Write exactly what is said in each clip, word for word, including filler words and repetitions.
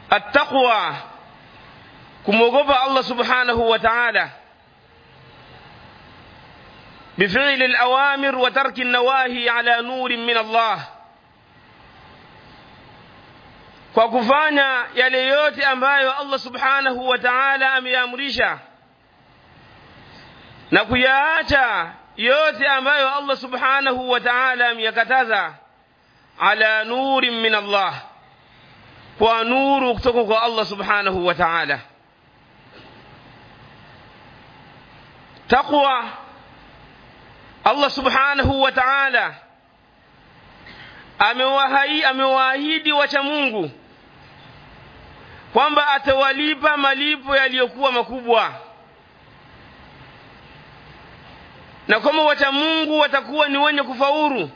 التقوى كموغوبا الله سبحانه وتعالى بفعل الأوامر وترك النواهي على نور من الله kwa kufanya yale yote ambayo Allah subhanahu wa ta'ala ameamrisha na kuyaacha yote ambayo Allah subhanahu wa ta'ala ameyakataza ala nurin min Allah kwa nuru kutoka kwa Allah subhanahu wa ta'ala. Taqwa Allah subhanahu wa ta'ala amewaahidi amewaahidi wacha Mungu kwamba atawalipa malipo yaliyokuwa makubwa, na kama wacha Mungu watakuwa ni wenye kufaulu.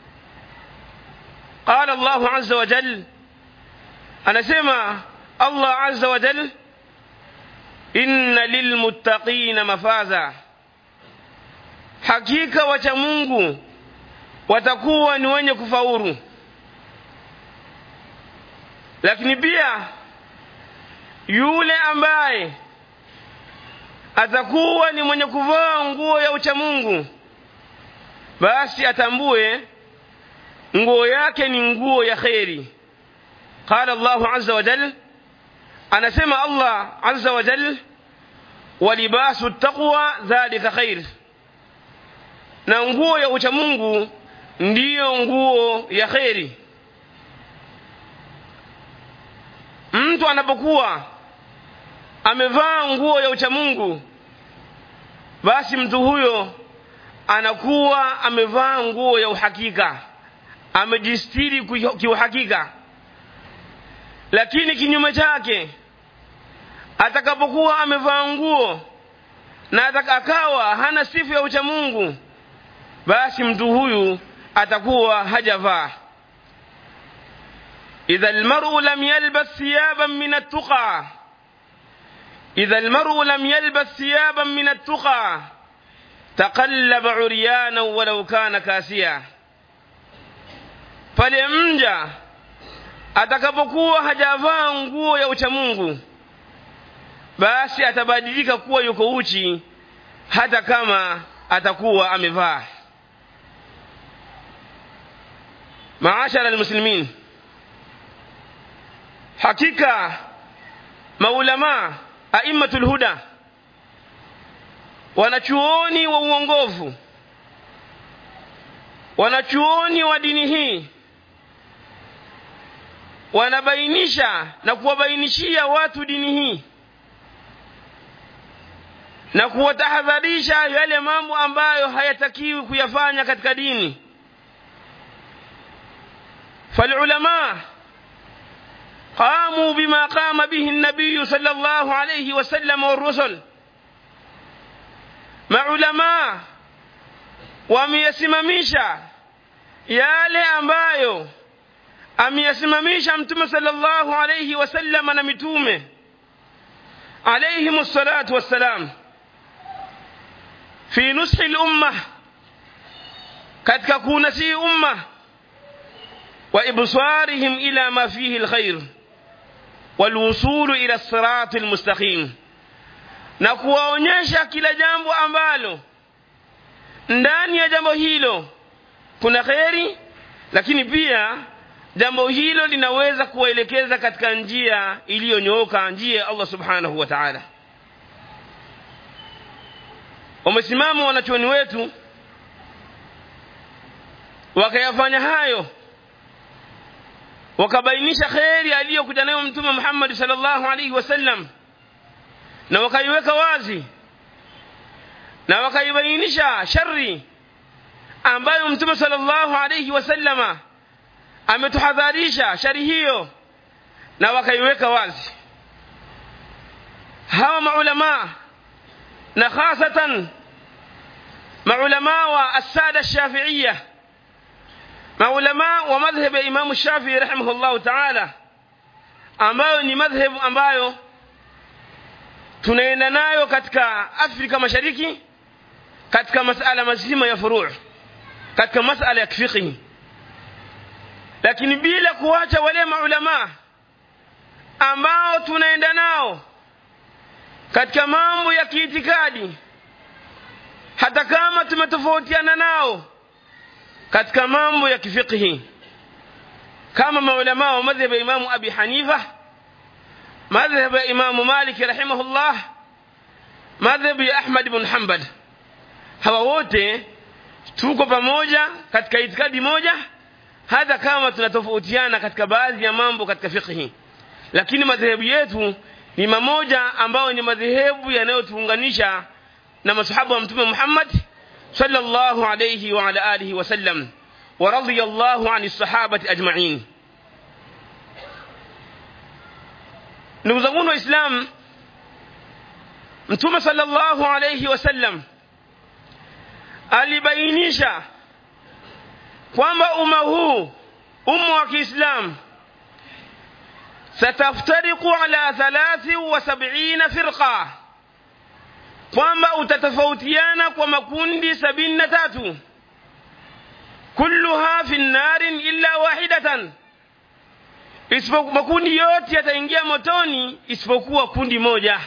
Qala Allah azza wa jalla, anasema Allah azza wa jalla, inna lilmuttaqina mafaza, hakika wacha Mungu watakuwa ni wenye kufaulu. Lakini pia yule ambaye atakuwa ni mwenye kuvaa nguo ya ucha Mungu, basi atambue nguo yake ni nguo ya khairi. Qala Allah azza wa jalla, anasema Allah azza wa jalla, walibasu taqwa dhalika khair, na nguo ya ucha Mungu ndiyo nguo ya khairi. Mtu anapokuwa amevaa nguo ya ucha Mungu, basi mtu huyo anakuwa amevaa nguo ya uhakika, amejistiri kiuhakika. Lakini kinyume chake, atakapokuwa amevaa nguo na atakawa hana sifa ya ucha Mungu, basi mtu huyu atakuwa hajavaa. idha almar'u lam yalbas thiyaban min at-tuqa idha almar'u lam yalbas thiyaban min at-tuqa taqallaba 'uryana walau kana kasiya, pale mja atakapokuwa hajavaa nguo ya ucha Mungu, basi atabadilika kuwa yuko uchi hata kama atakuwa amevaa. Maashara almuslimin, hakika maulama aimmatul huda, wanachuoni wa uongofu, wanachuoni wa dini hii, wanabainisha na kuwabainishia watu dini hii na kuwatahadharisha yale mambo ambayo hayatakiwi kuyafanya katika dini. فالعلماء قاموا بما قام به النبي صلى الله عليه وسلم والرسل. maulama wameyasimamisha yale ambayo ameyasimamisha Mtume sallallahu alayhi wasallam na mitume alayhimus salatu wassalam fi nushi al-ummah, katika kunasi umma, wa ibsarihim ila ma fihi al-khair wal wusul ila as-sirat al-mustaqim, na kuwaonyesha kila jambo ambalo ndani ya jambo hilo kuna khairi, lakini pia jambo hilo linaweza kuwaelekeza katika njia iliyonyooka, njia ya Allah subhanahu wa ta'ala. Wamesimama wanachuoni wetu wakayafanya hayo, wakabainisha khairi aliyokuja nayo Mtume Muhammad sallallahu alaihi wasallam, na wakaiweka wazi, na wakaibainisha shari ambayo Mtume sallallahu alaihi wasallama ametuhadharisha shari hiyo, na wakaiweka wazi. Hawa maulama, na hasatan maulama wa as-sada ash-shafi'iyya, maulama wa madhhab ya Imam Shafi'i rahimahullah ta'ala, ambayo ni madhhab ambayo tunaenda nayo katika Afrika Mashariki katika masala mazima ya furu', katika masala ya fiqh. Lakini bila kuacha wale maulama ambao tunaenda nao katika mambo ya kiitikadi, hata kama tumetofautiana nao katika mambo ya kifiqhi, kama maulama wa madhhab ya Imam Abi Hanifa, madhhab ya Imam Malik rahimahullah, madhhab ya Ahmad ibn Hanbal. Hawa wote tuko pamoja katika itikadi moja, hata kama tunatofautiana katika baadhi ya mambo katika fiqhi, lakini madhehebu yetu ni mamoja, ambao ni madhehebu yanayotuunganisha na masahaba wa Mtume Muhammad sallallahu alayhi wa ala alihi wasallam, wa radiyallahu anis sahabati ajma'in. Ndugu zangu Waislamu, Mtume sallallahu alayhi wasallam alibainisha kwamba umma huu, umma wa Kiislamu, sataftariqu ala thalathi wa sab'ina firqa, kwamba utatofautiana kwa makundi sabini na tatu, kulluha fi an-narin illa wahidatan, isipokuwa makundi yote yataingia motoni isipokuwa kundi moja.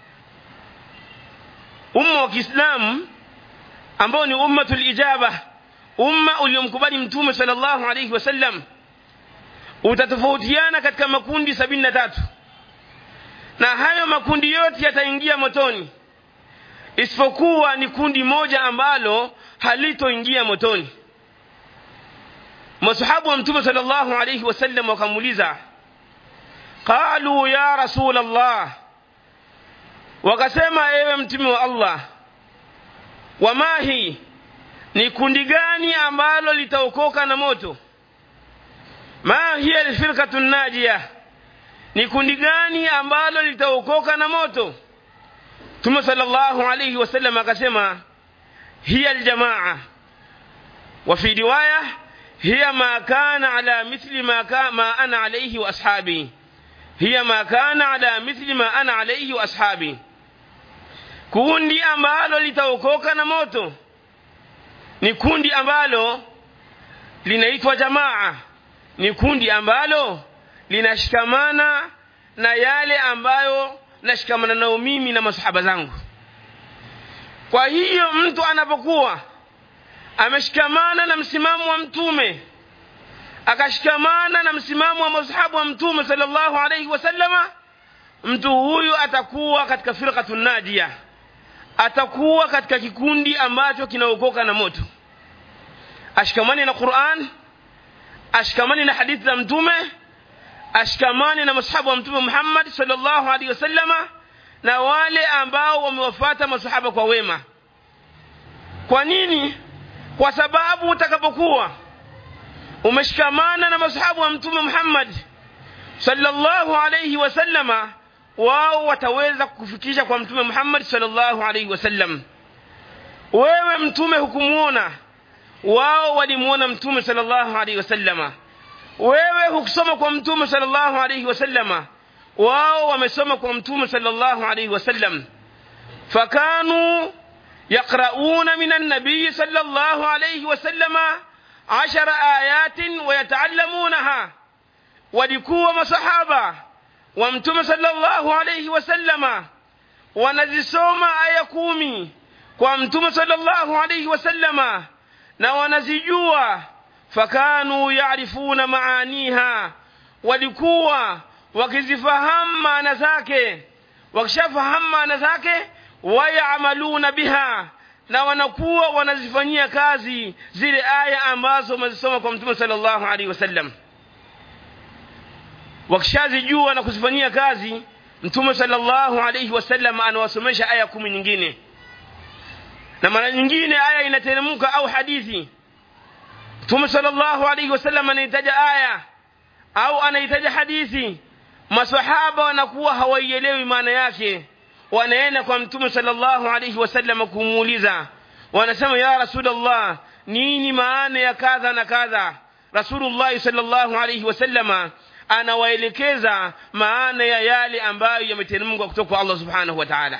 Umma wa Kiislamu ambao ni ummatul ijaba, umma uliomkubali Mtume sallallahu alayhi wasallam, utatofautiana katika makundi sabini na tatu, na hayo makundi yote yataingia motoni isipokuwa ni kundi moja ambalo halitoingia motoni. Masahaba wa Mtume sallallahu alayhi wasallam wakamuuliza, qalu ya rasul Allah, wakasema ewe mtume wa Allah, wamahi, ni kundi gani ambalo litaokoka na moto? Ma hiya alfirqatu najiyah, ni kundi gani ambalo litaokoka na moto? Mtume sallallahu alayhi wasallam akasema, hiya aljamaa, wa fi riwaya hiya ma kana ala mithli ma kana ma ana alayhi wa ashabi, hiya ma kana ala mithli ma ana alayhi wa ashabi. Kundi ambalo litaokoka na moto ni kundi ambalo linaitwa jamaa, ni kundi ambalo linashikamana na yale ambayo nashikamana nao mimi na masahaba zangu. Kwa hiyo mtu anapokuwa ameshikamana na msimamo wa Mtume, akashikamana na msimamo wa masahaba wa Mtume sallallahu alayhi wasallama, mtu huyu atakuwa katika firqatun najiyah, atakuwa katika kikundi ambacho kinaokoka na moto. Ashikamani na Qur'an, ashikamani na hadithi za Mtume, ashikamani na masahaba wa Mtume Muhammad sallallahu alaihi wasallama, na wale ambao wamewafuata masahaba kwa wema. Kwa nini? Kwa sababu utakapokuwa umeshikamana na masahaba wa Mtume Muhammad sallallahu alaihi wasallama, wao wataweza kukufikisha kwa Mtume Muhammad sallallahu alaihi wasallam. Wewe Mtume hukumuona, wao walimuona Mtume sallallahu alaihi wasallama. Wewe hukusoma kwa Mtume sallallahu alaihi wasallama, wao wamesoma kwa Mtume sallallahu alaihi wasallam. Fakanu yaqra'una min an-nabiy sallallahu alaihi wasallama ashara ayatin wa yata'allamunaha, walikuwa masahaba wa Mtume sallallahu alayhi wasallama wanazisoma aya kumi kwa Mtume sallallahu alayhi wasallama na wanazijua. Fakanu yaarifuna maaniha, walikuwa wakizifahamu maana zake, wakishafahamu maana zake wayamaluna biha, na wanakuwa wanazifanyia kazi zile aya ambazo wamezisoma kwa Mtume sallallahu alayhi wasallam. Wakishazijua na kuzifanyia kazi, Mtume sallallahu alayhi wasallam anawasomesha aya kumi nyingine, na mara nyingine aya inateremka au hadithi, Mtume sallallahu alayhi wasallam anahitaja aya au anahitaja hadithi, maswahaba wanakuwa hawaielewi maana yake, wanaenda kwa Mtume sallallahu alayhi wasallam kumuuliza, wanasema ya Rasulullah, nini maana ya kadha na kadha? Rasulullah sallallahu alayhi wasallam anawaelekeza maana ya yale ambayo yameteremka kutoka kwa Allah subhanahu wa ta'ala.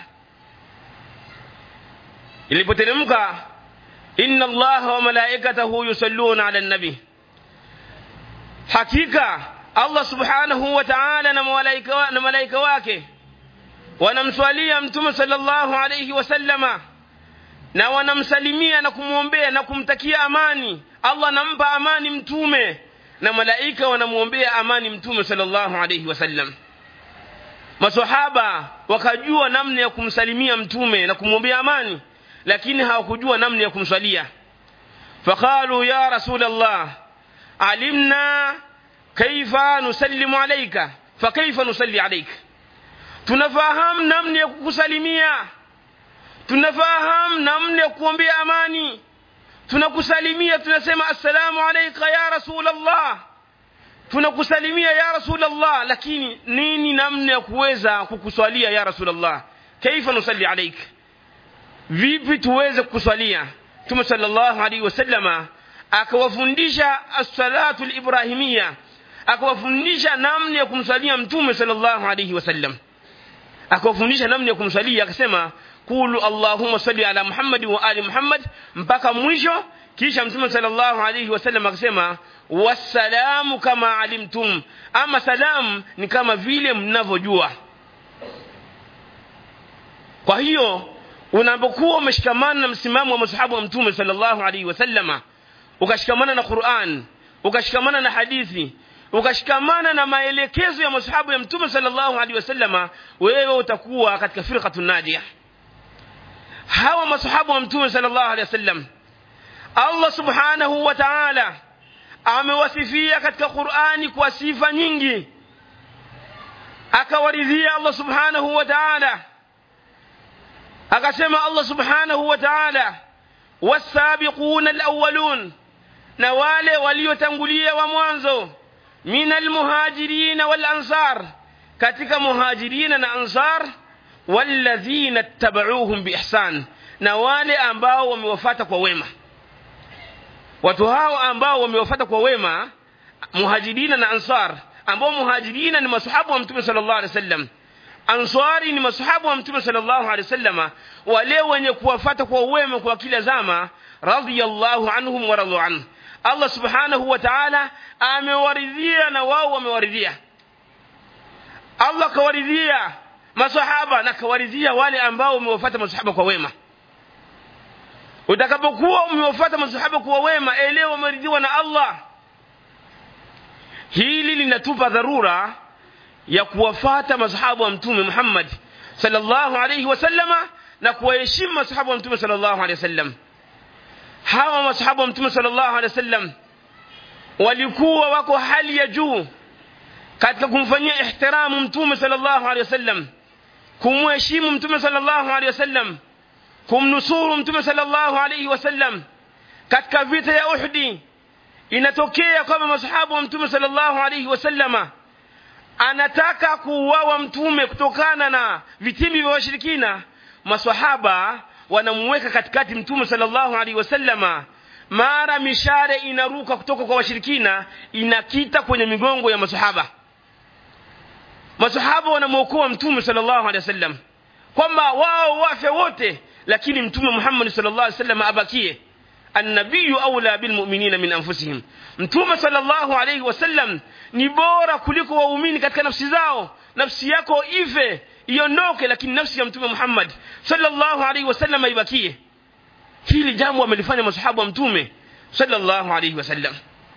Ilipoteremka inna Allaha wa malaikatahu yusalluna ala nabi, hakika Allah subhanahu wa ta'ala na malaika na malaika wake wanamswalia mtume sallallahu alayhi wasallama na wanamsalimia na kumuombea na kumtakia amani. Allah anampa amani mtume na malaika wanamuombea amani mtume sallallahu alayhi wasallam. Maswahaba wakajua namna ya kumsalimia mtume na kumuombea amani, lakini hawakujua namna ya kumswalia. Faqalu ya Rasulullah, alimna kaifa nusallimu alayka fa kaifa nusalli alayka. Tunafahamu namna ya kukusalimia, tunafahamu namna ya kuombea amani. Tunakusalimia tunasema assalamu alayka ya Rasulullah, tunakusalimia ya Rasulullah, lakini nini namna ya kuweza kukuswalia ya Rasulullah? Kaifa nusalli alayka, vipi tuweze kukuswalia? Mtume sallallahu alayhi wasallama akawafundisha as-salatu al-ibrahimiyya, akawafundisha namna ya kumswalia mtume sallallahu alayhi wasallam, akawafundisha namna ya kumswalia. Akasema qulu allahumma salli ala Muhammad wa ali Muhammad mpaka mwisho. Kisha mtume sallallahu alayhi wasallam akasema wassalamu kama alimtum, ama salam ni kama vile mnavyojua. Kwa hiyo unapokuwa umeshikamana na msimamo wa masahaba wa mtume sallallahu alayhi wasallama, ukashikamana na Qur'an, ukashikamana na hadithi, ukashikamana na maelekezo ya masahaba ya mtume sallallahu alayhi wasallama, wewe utakuwa katika firqatun najiyah. Hawa masahaba wa mtume sallallahu alayhi wasallam Allah subhanahu wa ta'ala amewasifia katika Qur'ani kwa sifa nyingi, akawaridhia Allah subhanahu wa ta'ala. Akasema Allah subhanahu wa ta'ala was-sabiquna al-awwalun, na wale waliotangulia wa mwanzo, minal muhajirin wal ansar, katika muhajirin na ansar, walladhina ittaba'uuhum biihsan, na wale ambao wamewafuata kwa wema. Watu hao ambao wamewafuata kwa wema, muhajirina na ansar, ambao muhajirina ni masahaba wa mtume sallallahu alaihi wasallam, ansari ni masahaba wa mtume sallallahu alaihi wasallam, wale wenye kuwafuata kwa wema kwa kila zama, radiyallahu anhum wa radu anhu. Allah subhanahu wa ta'ala amewaridhia na wao wamewaridhia. Allah kawaridhia masahaba na kawaridhia wale ambao wamewafuata masahaba kwa wema. Utakapokuwa umewafuata masahaba kwa wema, elewa umeridhiwa na Allah. Hili linatupa dharura ya kuwafuata masahaba wa mtume Muhammad sallallahu alayhi wasallama na kuwaheshimu masahaba wa mtume sallallahu alayhi wasallam. Hawa masahaba wa mtume sallallahu alayhi wasallam walikuwa wako hali ya juu katika kumfanyia ihtiramu mtume sallallahu alayhi wasallam, kumheshimu mtume sallallahu alayhi wasallam, kumnusuru mtume sallallahu alayhi wasallam. Katika vita ya Uhud inatokea kama masahaba wa mtume sallallahu alayhi wasallama anataka kuuawa mtume kutokana na vitimbi vya washirikina. Maswahaba wanamweka katikati mtume sallallahu alaihi wasallama, mara mishare inaruka kutoka kwa washirikina inakita kwenye migongo ya maswahaba. Maswahaba wanamuokoa mtume sallallahu alaihi wasallam kwamba wao wafe wote, lakini mtume Muhammad sallallahu alaihi wasallam abakie. An-nabiyyu awla bil mu'minina min anfusihim, mtume sallallahu alaihi wasallam ni bora kuliko waumini katika nafsi zao. Nafsi yako ife iondoke, lakini nafsi ya mtume Muhammad sallallahu alaihi wasallam ibakie. Hili jambo wamelifanya masahaba wa mtume sallallahu alaihi wasallam,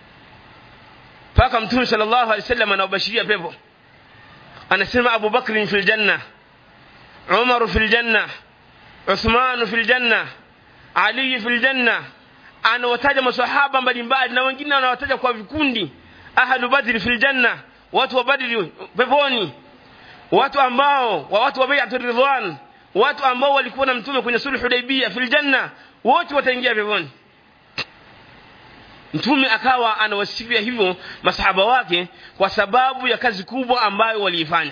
paka mtume sallallahu alaihi wasallam anawabashiria pepo. Anasema Abu Bakr fil janna, Umar fil janna, Uthman fil janna, Ali fil janna. Anawataja masahaba mbalimbali na wengine anawataja kwa vikundi. Ahlu Badr fil janna, watu wa Badr peponi, watu ambao wa watu wa Bai'atul Ridwan, watu ambao walikuwa na mtume kwenye sulhu Hudaybiyah fil janna, wote wataingia peponi. Mtume akawa anawasifia hivyo masahaba wake kwa sababu ya kazi kubwa ambayo waliifanya.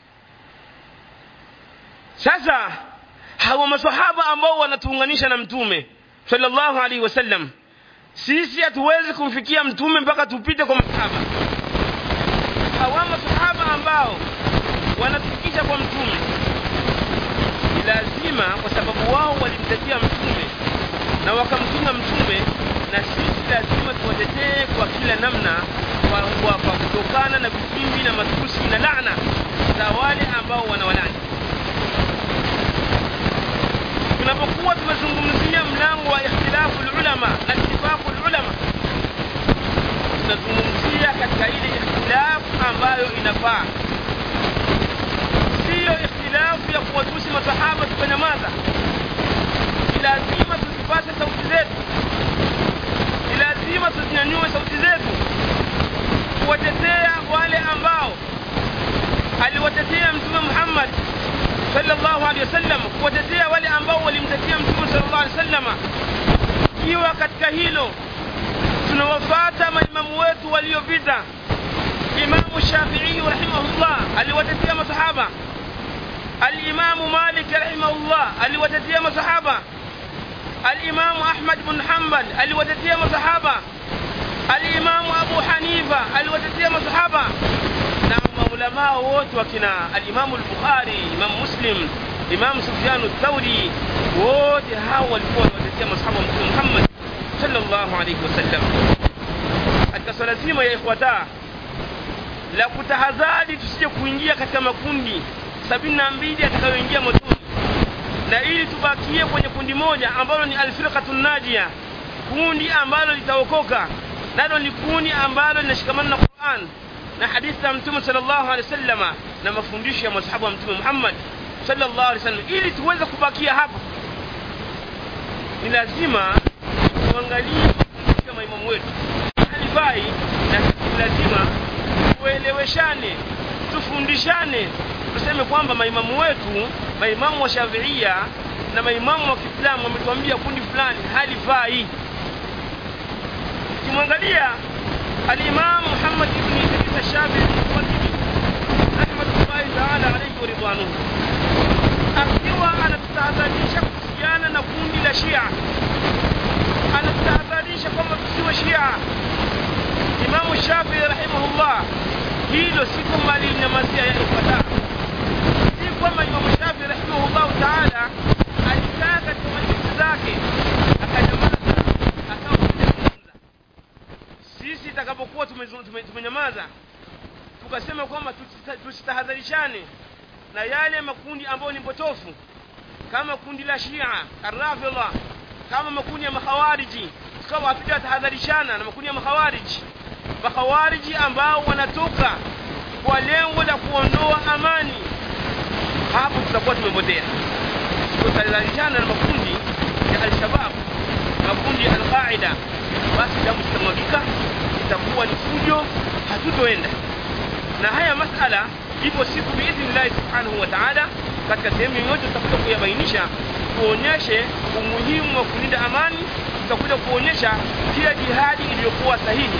Sasa hawa masahaba ambao wanatuunganisha na mtume sallallahu alaihi wasallam, sisi hatuwezi kumfikia mtume mpaka tupite kwa masahaba. Hawa masahaba ambao wanatufikisha kwa mtume ni lazima, kwa sababu wao walimtetea mtume na wakamtunga mtume, na sisi lazima tuwatetee kwa kila namna, kwa kutokana na vitimbi na matusi na laana za wale ambao wanawalani. Tunapokuwa tumezungumzia mlango wa ikhtilafu ulama na ittifaqu ulama, tunazungumzia katika ile ikhtilafu ambayo inafaa, sio ikhtilafu ya kuwatusi masahaba tukanyamaza. Lazima tuzipase sauti zetu, lazima tuzinyanyue sauti zetu kuwatetea wale ambao aliwatetea Mtume Muhammad sallallahu alaihi wasallam, kuwatetea wale ambao walimtetea Mtume sallallahu alaihi wasallam. Ikiwa katika hilo tunawafuata maimamu wetu waliopita, Imam Shafi'i rahimahullah aliwatetea masahaba, al-Imam Malik rahimahullah aliwatetea masahaba, al-Imam Ahmad bin Hanbal aliwatetea masahaba, al-Imam Abu Hanifa aliwatetea masahaba, na maulama wote wakina al-Imam al-Bukhari, Imam Muslim, Imam Sufyan al-Thawri, wote hao walikuwa wanatetea masahaba wa Mtume Muhammad sallallahu alayhi wasallam. Katika lazima ya ikhwata la kutahadhari tusije kuingia katika makundi sabini na mbili yatakayoingia motoni, na ili tubakie kwenye kundi moja ambalo ni al-firqatun najia, kundi ambalo litaokoka, nalo ni kundi ambalo linashikamana na Qur'an na hadithi ya Mtume sallallahu alaihi wasallam na mafundisho ya masahaba wa Mtume Muhammad sallallahu alaihi wasallam. Ili tuweze kubakia hapo, ni lazima tuangalie mafundisho ya maimamu wetu halifai, na lazima tueleweshane, tufundishane, tuseme kwamba maimamu wetu, maimamu wa Shafi'ia na maimamu wa Kiislamu wametuambia kundi fulani halifai. Kimwangalia al-Imam Muhammad ibn Idris al-Shafi'i rahmatullahi ta'ala alayhi wa ridwanuhu, akiwa anatutahadharisha kuhusiana na kundi la Shia, anatutahadharisha kwamba tusiwe Shia. Imam Shafi'i rahimahullah, hilo si kwamba alinyamazia ya ifuata, si kwamba Imam Shafi'i rahimahullah ta'ala alikaa katika majlisi zake akanyamaza akawa kuzungumza. Sisi takapokuwa tumenyamaza tukasema kwamba tusitahadharishane na yale makundi ambayo ni potofu, kama kundi la Shia ar-Rafidha, kama makundi ya makhawariji, tukawa hatujatahadharishana na makundi ya makhawariji, makhawariji ambao wanatoka kwa lengo la kuondoa amani, hapo tutakuwa tumepotea. Tutahadharishana na makundi ya al-Shabab, makundi ya al-Qaida, basi damu zitamwagika, itakuwa ni fujo, hatutoenda. Na haya masala ipo siku biidhnillah subhanahu wa ta'ala, katika sehemu yote tutakuja kuyabainisha, kuonyeshe umuhimu wa kulinda amani, tutakuja kuonyesha kila jihadi iliyokuwa sahihi.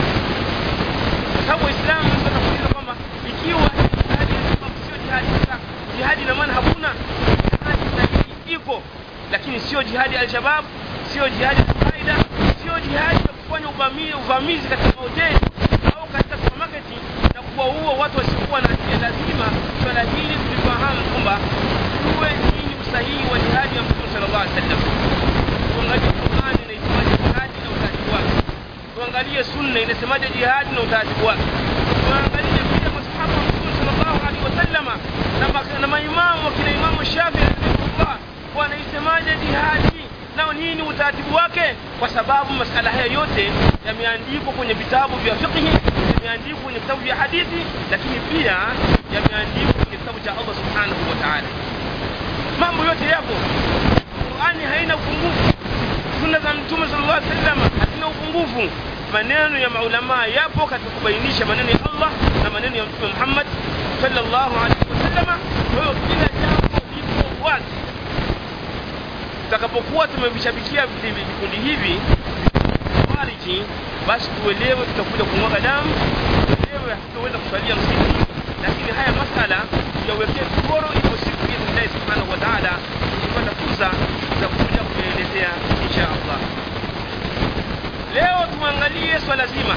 Kwa sababu Uislamu tunakuuliza kwamba ikiwa jihadi sio jihadi, jihadi na maana hakuna jihadi sahihi iko, lakini sio jihadi al-Shabab, sio jihadi al-Qaida, sio jihadi ya kufanya uvamizi uvamizi katika hoteli au katika supermarket na kuwaua watu wasiokuwa na hatia. Lazima swala hili tulifahamu kwamba tuwe nini usahihi wa jihadi ya Mtume sallallahu alaihi wasallam. Tuangalie Qur'ani inasemaje jihadi na utaratibu wake, tuangalie sunna inasemaje jihadi na utaratibu wake, tuangalie pia masahaba wa Mtume sallallahu alaihi wasallam na na maimamu kina Imam Shafi'i rahimahullah wanaisemaje jihadi nao nini utaratibu wake, kwa sababu masala haya yote yameandikwa kwenye vitabu vya fiqh, yameandikwa kwenye vitabu vya hadithi, lakini pia yameandikwa kwenye kitabu cha Allah subhanahu wa ta'ala. Mambo yote yapo. Qur'ani haina upungufu, sunna za Mtume sallallahu alaihi wasallam hazina upungufu. Maneno ya maulama yapo katika kubainisha maneno ya Allah na maneno ya Mtume Muhammad sallallahu alaihi wasallam. Kwa hiyo kila jambo lipo wazi. Tutakapokuwa tumevishabikia vikundi hivi khawariji, basi tuelewe tutakuja kumwaga damu, tuelewe hatutaweza kusalia msikiti, lakini haya masala tuyawekee koro ipo siku ya Allah subhanahu wa ta'ala, tukipata fursa za kuja kuelezea insha Allah. Leo tuangalie swala zima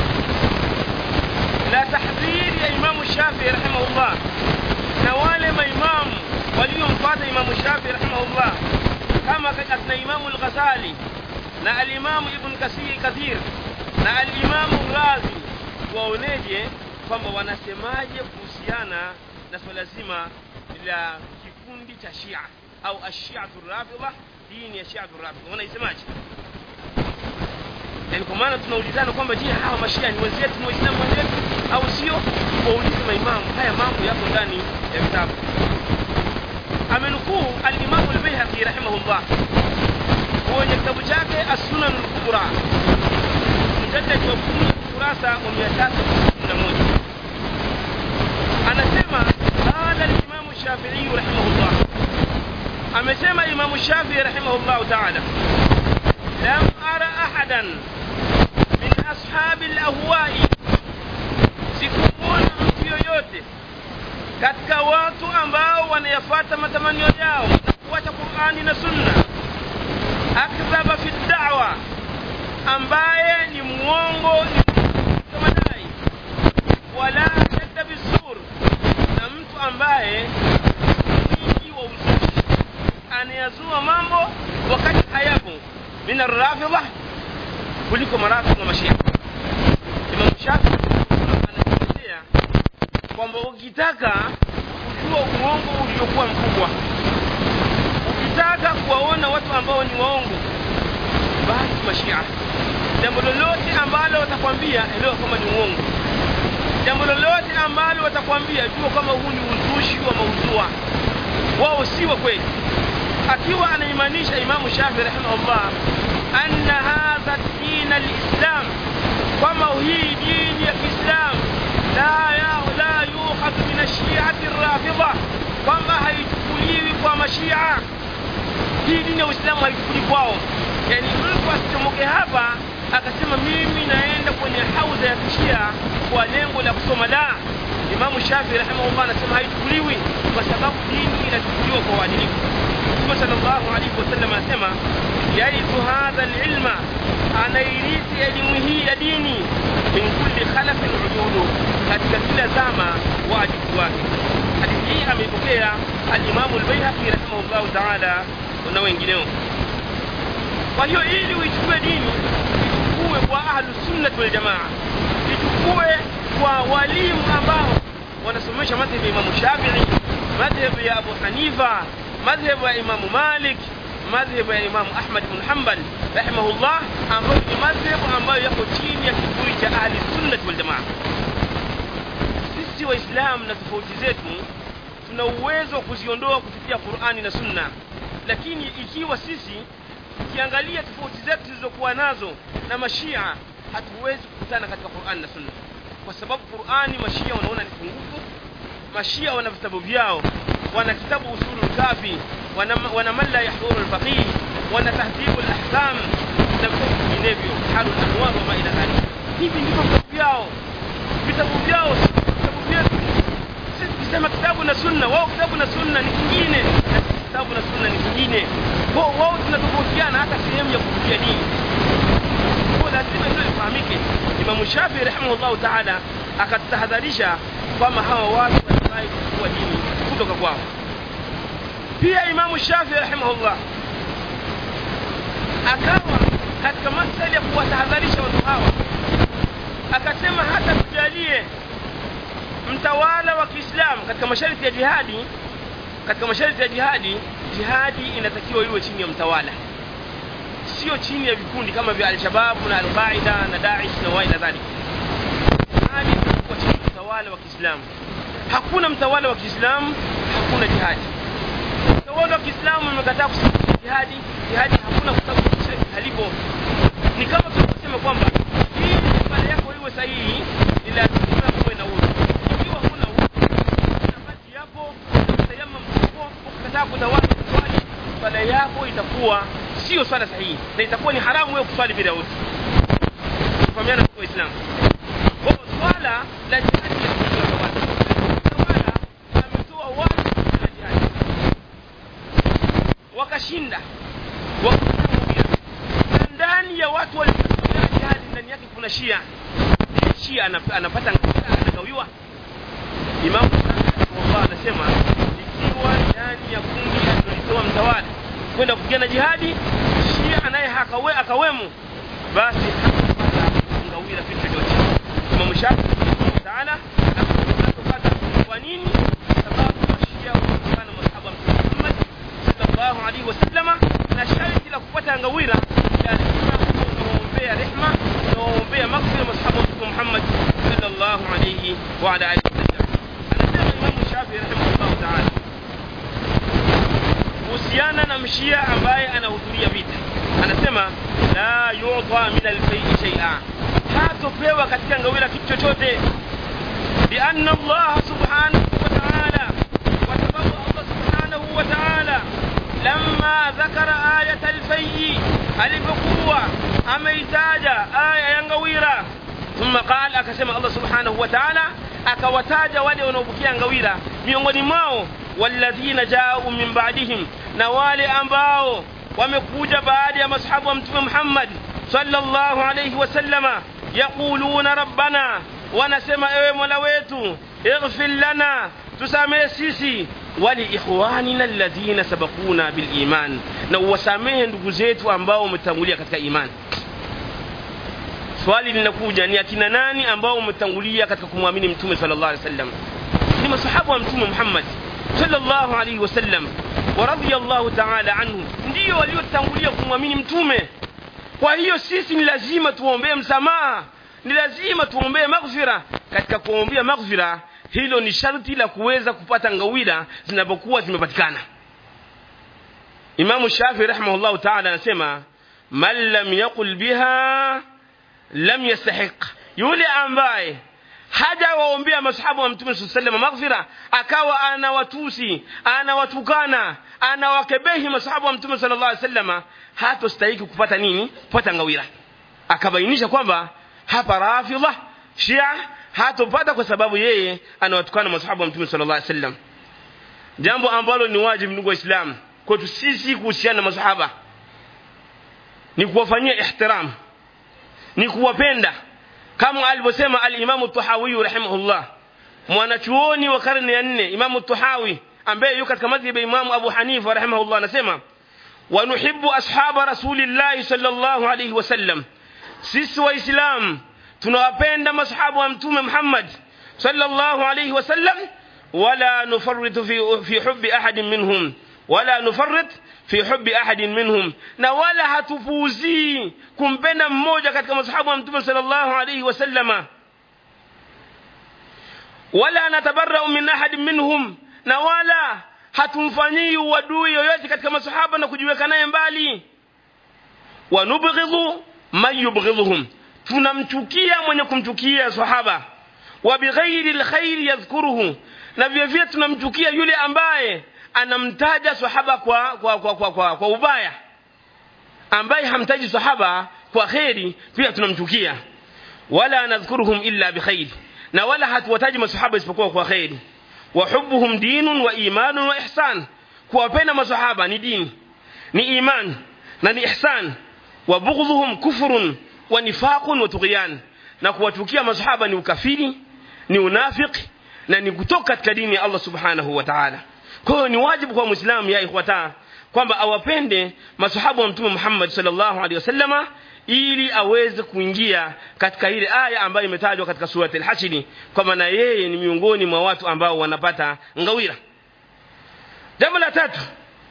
la tahdhiri ya Imam Shafi'i rahimahullah na wale maimamu waliomfuata Imam Shafi'i rahimahullah, kama katika Imam al-Ghazali na al-Imam Ibn Kathir na al-Imam al-Razi tuwaoneje kwamba wanasemaje kuhusiana na swala zima la kikundi cha Shia au Ashia Rafidha, dini ya Shia Rafidha wanaisemaje? Yani kwa maana tunaulizana kwamba je, hawa mashia ni wenzetu, ni waislamu wenzetu au sio? Waulize maimamu, haya mambo yako ndani ya vitabu. Amenukuu al-Imam al-Baihaqi rahimahullah kwenye kitabu chake As-Sunan al-Kubra mjallad wa kumi kurasa wa mia tatu na moja. Anasema qala al-Imam Shafi'i rahimahullah, amesema Imam Shafi'i rahimahullah ta'ala, lam ara ahadan min ashabi al-ahwa'i, sikumwona mtu yoyote katika watu ambao wanayafuata matamanio yao na kuacha Qur'ani na Sunna, akdhaba fi da'wa, ambaye ni muongo kama dai, wala shadda bisur, na mtu ambaye mwingi wa uzushi, anayazua mambo wakati hayapo, min ar-Rafidha, kuliko marafiki na mashia. Imam Shafi'i anasema kwamba ukitaka kujua uongo uliokuwa mkubwa, ukitaka kuwaona watu ambao ni waongo, basi mashia, jambo lolote ambalo watakwambia elewa kama ni uongo, jambo lolote ambalo watakwambia jua kama huu ni uzushi wa mauzua, wao si wa kweli. Akiwa anaimanisha Imam Shafi'i rahimahullah anna hadha din al-islam, kama hii dini ya Kiislam la ya la yukhadh min ash-shi'ati ar-rafidha, kwamba haichukuliwi kwa mashia. Hii dini ya Uislamu haichukuliwi kwao. Yani mtu asichomoke hapa akasema mimi naenda kwenye haudha ya Shia kwa lengo la kusoma, la. Imam Shafi'i rahimahullah anasema haichukuliwi kwa sababu dini inachukuliwa kwa uadilifu. Mtume sallallahu alaihi wasallam anasema yaithu hadha al-ilma, anairithi elimu hii ya dini min kulli khalafin ujudu, katika kila zama wajibu wake. Hadithi hii ameipokea al-Imam al-Baihaqi rahimahullah ta'ala na wengineo. Kwa hiyo ili uichukue dini, ichukue kwa ahlus sunnah wal jamaa, ichukue kwa walimu ambao wanasomesha madhhabi ya Imam Shafi'i, madhhabi ya Abu Hanifa, madhhabi ya Imam Malik, madhhabi ya Imam Ahmad ibn Hanbal rahimahullah, ambao ni madhhabu ambayo yako chini ya kivuli cha ahli sunnah wal jamaa. Sisi waislamu na tofauti zetu tuna uwezo wa kuziondoa kupitia Qur'ani na Sunna, lakini ikiwa sisi ukiangalia tofauti zetu zilizokuwa nazo na mashia, hatuwezi kukutana katika Qur'an na Sunna, kwa sababu Qur'ani mashia wanaona ni pungufu. Mashia wana vitabu vyao, wana kitabu usulul kafi, wana wana man la yahduru al-faqih, wana tahdhibul ahkam na vitabu vinginevyo, halul anwar wa ma ila dhalik. Hivi ndivyo vitabu vyao, vitabu vyao vitabu vyetu. Sisi kusema kitabu na Sunna, wao kitabu na Sunna ni kingine, na kitabu na Sunna ni kingine. Kwa wao tunatofautiana hata sehemu ya kufikia dini. Kwa lazima hilo lifahamike. Imam Shafi'i rahimahullah ta'ala akatahadharisha kwamba hawa watu wanafai kuchukua dini kutoka kwao. Pia Imam Shafi'i rahimahullah akawa katika masuala ya kuwatahadharisha watu hawa, akasema hata tujalie mtawala wa Kiislamu katika masharti ya jihadi, katika masharti ya jihadi, jihadi inatakiwa iwe chini ya mtawala, sio chini ya vikundi kama vya Al-Shabaab na Al-Qaeda na Daesh na waila dhalik. Jihadi kwa chini ya mtawala wa Kiislamu. Hakuna mtawala wa Kiislamu, hakuna jihadi. Mtawala wa Kiislamu umekataa kusema jihadi, jihadi hakuna kwa sababu halipo. Ni kama tunasema kwamba hii ibada yako iwe sahihi, ni lazima uwe na udhu. Ikiwa huna udhu, na maji yako utayamam mtuko, ukikataa kutawala swali, swala yako itakuwa sio swala sahihi, na itakuwa ni haramu wewe kuswali bila udhu. Tufahamana kwa Uislamu. Kwa swala la jihadi ya watu, mtawala ametoa watu na jihadi, wakashinda, wakakumbia ndani ya watu waliofanya jihadi, ndani yake kuna Shia. Shia anapata anagawiwa. Imam Allah anasema ikiwa ndani ya kundi alilitoa mtawala kwenda kupigana jihadi, Shia anaye hakawe akawemo, basi hakupata ngawira kitu chochote. Imam Shafi'i ta'ala akapata kwa nini sababu mashia wanatokana masahaba Muhammad sallallahu alaihi wasallam na sharti la kupata ngawira ya rehema kuombea rehema na kuombea maghfira masahaba Muhammad sallallahu alaihi wa ala alihi wasallam. Anasema Imam Shafi'i rahimahullah ta'ala kuhusiana na mshia ambaye anahudhuria vita, anasema la yu'ta min al-fay'i shay'a, hatopewa katika ngawira kitu chochote, bi anna Allah subhanahu wa ta'ala, kwa sababu Allah subhanahu wa ta'ala lamma dhakara ayat al-fay'i, alipokuwa ameitaja aya ya ngawira, thumma qala, akasema Allah subhanahu wa ta'ala akawataja wale wanaopokea ngawira miongoni mwao walladhina ja'u min ba'dihim, na wale ambao wamekuja baada ya mashahabu wa Mtume Muhammad sallallahu alayhi wasallama, yaquluna rabbana, wanasema ewe Mola wetu, ighfir lana, tusamehe sisi, wali ikhwanina alladhina sabaquna bil iman, na uwasamehe ndugu zetu ambao wametangulia katika imani. Swali linakuja, ni akina nani ambao wametangulia katika kumwamini Mtume sallallahu alayhi wasallam? Ni mashahabu wa Mtume Muhammad sallallahu alayhi wasallam wa radiyallahu ta'ala anhu, ndio waliotangulia kumwamini mtume. Kwa hiyo sisi ni lazima tuombee msamaha, ni lazima tuombee maghfira. Katika kuombea maghfira, hilo ni sharti la kuweza kupata ngawira zinapokuwa zimepatikana. Imam Shafi'i rahimahullah ta'ala anasema man lam yaqul biha lam yastahiq, yule ambaye haja waombea mashahabu wa Mtume sallallahu alayhi wasallam maghfira, akawa anawatusi, anawatukana, anawakebehi mashahabu wa Mtume sallallahu alayhi wasallam, hatostahili kupata nini? Kupata ngawira. Akabainisha kwamba hapa Rafidha Shia hatopata kwa sababu yeye anawatukana mashahabu wa Mtume sallallahu alayhi wasallam. Jambo ambalo ni wajibu ndugu Waislamu kwetu sisi kuhusiana na masahaba ni kuwafanyia ihtiram, ni kuwapenda, kama alivyosema al-Imam at-Tahawi rahimahullah, mwanachuoni wa karne ya nne, Imam at-Tahawi ambaye yuko katika madhhabu ya Imam Abu Hanifa rahimahullah, anasema wa nuhibbu ashaba rasulillah sallallahu alayhi wasallam, sisi waislamu tunawapenda masahaba wa Mtume Muhammad sallallahu alayhi wasallam, wala nufarritu fi fi hubbi ahadin minhum, wala nufarrit fi hubbi ahadin minhum, na wala hatupuuzi kumpenda mmoja katika masahaba wa Mtume sallallahu alayhi wasallama, wala natabarra'u min ahadin minhum, na wala hatumfanyii uadui yoyote katika masahaba na kujiweka naye mbali. Wa nubghidhu man yubghidhuhum, tunamchukia mwenye kumchukia sahaba. Wa bighairi alkhair yadhkuruhu, na vile vile tunamchukia yule ambaye anamtaja sahaba kwa kwa kwa kwa, kwa, kwa ubaya, ambaye hamtaji sahaba kwa khairi pia tunamchukia. Wala nadhkuruhum illa bikhair, na wala hatuwataji masahaba isipokuwa kwa khairi. Wa hubbuhum dinun wa imanun wa ihsan, kuwapenda masahaba ni dini, ni iman na ni ihsan. Wa bughdhuhum kufrun wa nifaqun wa tughyan, na kuwachukia masahaba ni ukafiri, ni unafiki, na ni kutoka katika dini ya Allah subhanahu wa ta'ala. Kwa hiyo ni wajibu kwa Muislamu ya ikhwata kwamba awapende masahaba wa Mtume Muhammad sallallahu alaihi wasallama, ili aweze kuingia katika ile aya ambayo imetajwa katika surati al-Hashr, kwa maana yeye ni miongoni mwa watu ambao wanapata ngawira. Jambo la tatu,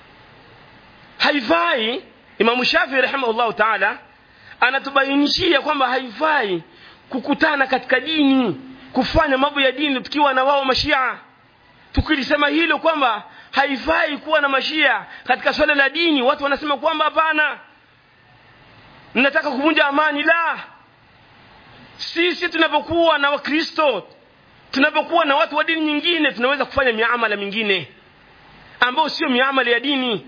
haifai, Imam Shafi'i rahimahullah ta'ala anatubainishia kwamba haifai kukutana katika dini, kufanya mambo ya dini tukiwa na wao mashia. Tukilisema hilo kwamba haifai kuwa na mashia katika swala la dini, watu wanasema kwamba hapana, ninataka kuvunja amani. La, sisi tunapokuwa na Wakristo, tunapokuwa na watu wa dini nyingine, tunaweza kufanya miamala mingine ambayo sio miamala ya dini.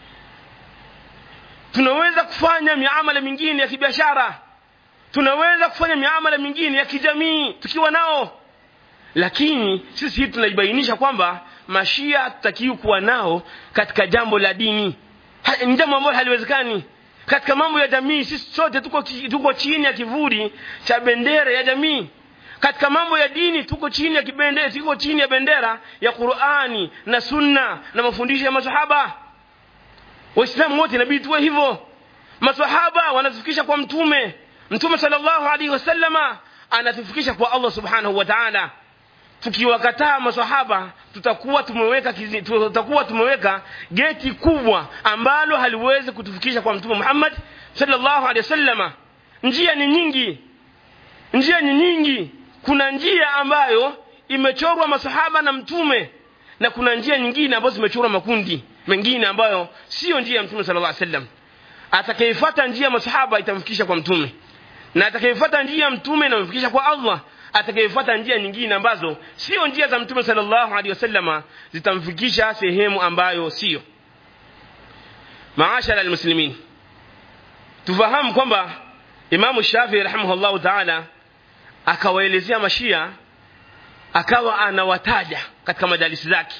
Tunaweza kufanya miamala mingine ya kibiashara, tunaweza kufanya miamala mingine ya kijamii tukiwa nao, lakini sisi hii tunaibainisha kwamba mashia tutakiwa kuwa nao katika jambo la dini. Ni jambo ambalo haliwezekani. Katika mambo ya jamii sisi sote tuko tuko chini ya kivuli cha bendera ya jamii. Katika mambo ya dini tuko chini ya kibendera, tuko chini ya bendera ya Qur'ani na Sunna na mafundisho ya masahaba. Waislamu wote inabidi tuwe hivyo. Masahaba wanafikisha kwa mtume. Mtume sallallahu alaihi wasallama anatufikisha kwa Allah subhanahu wa ta'ala. Tukiwakataa maswahaba tutakuwa tumeweka kizi, tutakuwa tumeweka geti kubwa ambalo haliwezi kutufikisha kwa Mtume Muhammad sallallahu alaihi wasallam. Njia ni nyingi, njia ni nyingi. Kuna njia ambayo imechorwa maswahaba na Mtume, na kuna njia nyingine ambazo zimechorwa makundi mengine ambayo sio njia ya Mtume sallallahu alaihi wasallam. Atakayefuata njia ya maswahaba itamfikisha kwa Mtume, na atakayefuata njia ya Mtume inamfikisha kwa Allah. Atakayefuata njia nyingine ambazo sio njia za Mtume sallallahu alaihi wasallam zitamfikisha sehemu ambayo sio. Maashara almuslimin, tufahamu kwamba Imam Shafi'i rahimahullah ta'ala akawaelezea mashia, akawa anawataja katika majalisi zake,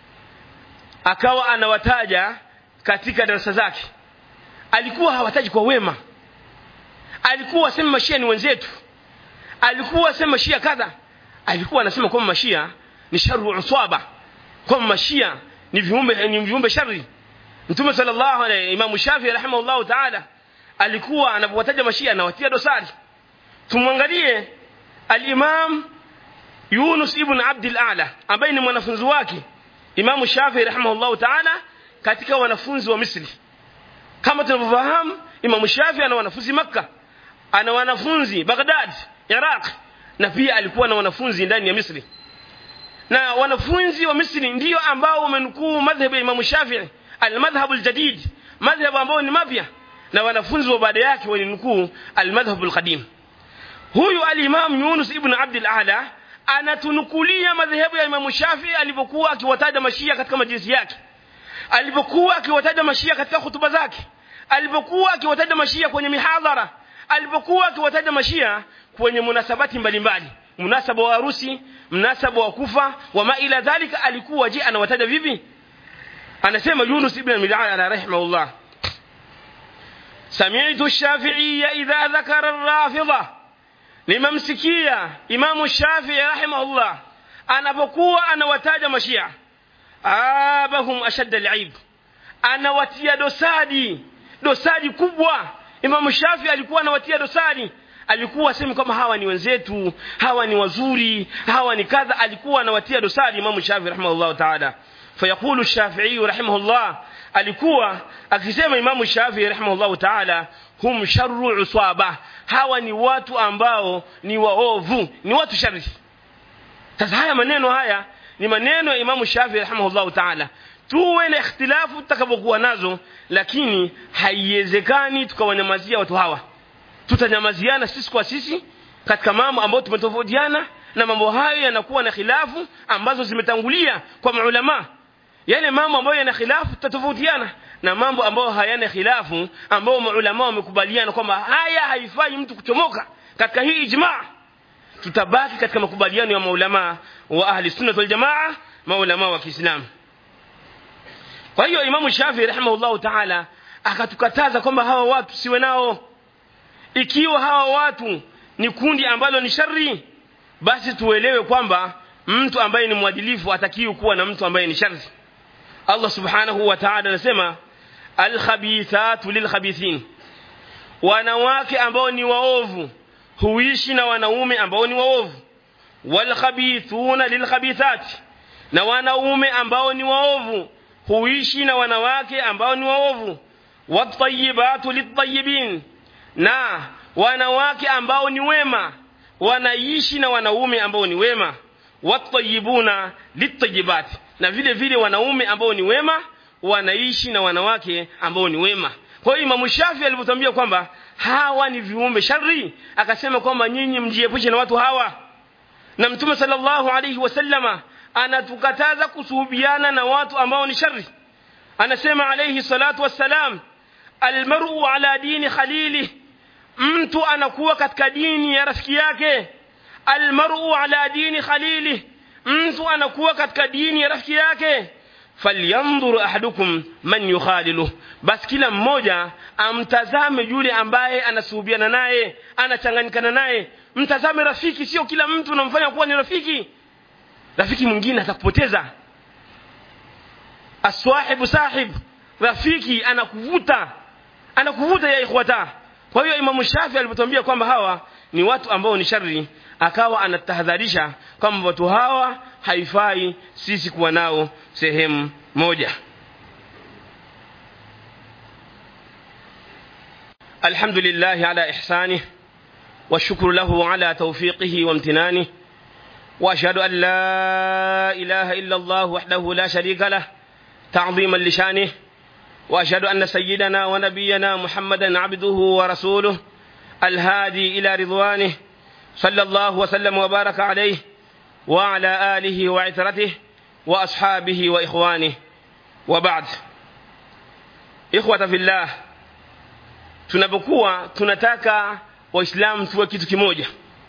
akawa anawataja katika darasa zake. Alikuwa hawataji kwa wema, alikuwa asema mashia ni wenzetu, alikuwa asema mashia kadha, alikuwa anasema kwamba mashia ni sharu uswaba, kwamba mashia ni viumbe ni viumbe shari. Mtume sallallahu alayhi Imam Shafi'i rahimahullah ta'ala alikuwa anapowataja mashia anawatia dosari. Tumwangalie al-Imam Yunus ibn Abd al-A'la ambaye ni mwanafunzi wake Imam Shafi'i rahimahullah ta'ala katika wanafunzi wa Misri. Kama tunavyofahamu, Imam Shafi'i ana wanafunzi Makkah, ana wanafunzi Baghdad, Iraq, na pia alikuwa na wanafunzi ndani ya Misri. Na wanafunzi wa Misri ndio ambao wamenukuu madhhabu ya Imam Shafi'i, al-madhhab al-jadid, madhhabu ambao ni mapya, na wanafunzi wa baada yake walinukuu al-madhhab al-qadim. Huyu al-Imam Yunus ibn Abd al-A'la anatunukulia madhhabu ya Imam Shafi'i alipokuwa akiwataja mashia katika majlisi yake, alipokuwa akiwataja mashia katika hutuba zake, alipokuwa akiwataja mashia kwenye mihadhara, alipokuwa akiwataja mashia kwenye munasabati mbalimbali, munasaba wa harusi, munasaba wa kufa wa ma ila dhalika. Alikuwa je anawataja vipi? Anasema Yunus ibn al-A'la rahimahullah, sami'tu ash-Shafi'iyya idha dhakara ar-Rafidha, nimamsikia Imam Shafi'i rahimahullah anapokuwa anawataja mashia, abahum ashadda al-aib, anawatia dosadi, dosadi kubwa. Imam Shafi'i alikuwa anawatia dosari, alikuwa asema kama hawa ni wenzetu, hawa ni wazuri, hawa ni kadha. Alikuwa anawatia dosari Imam Shafi'i rahimahullah ta'ala. Fayaqulu ash-Shafi'i rahimahullah, alikuwa akisema Imam Shafi'i rahimahullah ta'ala, hum sharru uswaba, hawa ni watu ambao ni waovu, ni watu shari. Sasa haya maneno haya ni maneno ya Imam Shafi'i rahimahullah ta'ala. Tuwe na ikhtilafu tutakapokuwa nazo, lakini haiwezekani tukawanyamazia watu hawa. Tutanyamaziana sisi kwa sisi katika mambo ambayo tumetofautiana, na mambo hayo yanakuwa na khilafu ambazo zimetangulia kwa maulama. Yale mambo ambayo yana khilafu tutatofautiana, na mambo ambayo hayana khilafu ambayo maulama wamekubaliana kwamba haya haifai mtu kuchomoka katika hii ijma', tutabaki katika makubaliano ya maulama wa ahli sunnah wal jamaa, maulama wa Kiislamu. Kwa hiyo Imam Shafi'i rahimahullah ta'ala akatukataza kwamba hawa watu siwe nao. Ikiwa hawa watu ni kundi ambalo ni shari, basi tuelewe kwamba mtu ambaye ni mwadilifu atakiwa kuwa na mtu ambaye ni shari. Allah subhanahu wa ta'ala anasema al-khabithatu lil-khabithin, wanawake ambao ni waovu huishi na wanaume ambao ni waovu, wal-khabithuna lil-khabithati, na wanaume ambao ni waovu huishi na wanawake ambao ni waovu, wat-tayyibatu lit-tayyibin, na wanawake ambao ni wema wanaishi na wanaume ambao ni wema, wat-tayyibuna lit-tayyibat, na vile vile wanaume ambao ni wema wanaishi na wanawake ambao ni wema. Kwa hiyo Imam Shafi'i alipotambia kwamba hawa ni viumbe shari, akasema kwamba nyinyi mjiepushe na watu hawa. Na Mtume sallallahu alayhi wasallama anatukataza kusuhubiana na watu ambao ni shari. Anasema alayhi salatu wassalam, almar'u ala dini khalili, mtu anakuwa katika dini ya rafiki yake. Almar'u ala dini khalili, mtu anakuwa katika dini ya rafiki yake. Falyanzur ahadukum man yukhalilu, basi kila mmoja amtazame yule ambaye anasuhubiana naye, anachanganyikana naye. Mtazame rafiki, sio kila mtu unamfanya kuwa ni rafiki. Rafiki mwingine atakupoteza. Aswahibu sahib, rafiki anakuvuta, anakuvuta ya ikhwata. Kwa hiyo Imam Shafi'i alipotuambia kwamba hawa ni watu ambao ni shari, akawa anatahadharisha kwamba watu hawa haifai sisi kuwa nao sehemu moja. Alhamdulillah ala ihsanihi wa shukru lahu ala tawfiqihi wa imtinanihi wa ashhadu an la ilaha illa Allah wahdahu la sharika lahu ta'dhiman li shanihi wa ashhadu anna sayyidana wa nabiyyana Muhammadan 'abduhu wa rasuluhu الهادي إلى رضوانه صلى الله وسلم وبارك عليه وعلى آله وعترته وأصحابه وإخوانه وبعد. إخوة في الله, tunapokuwa tunataka waislamu tuwe kitu kimoja,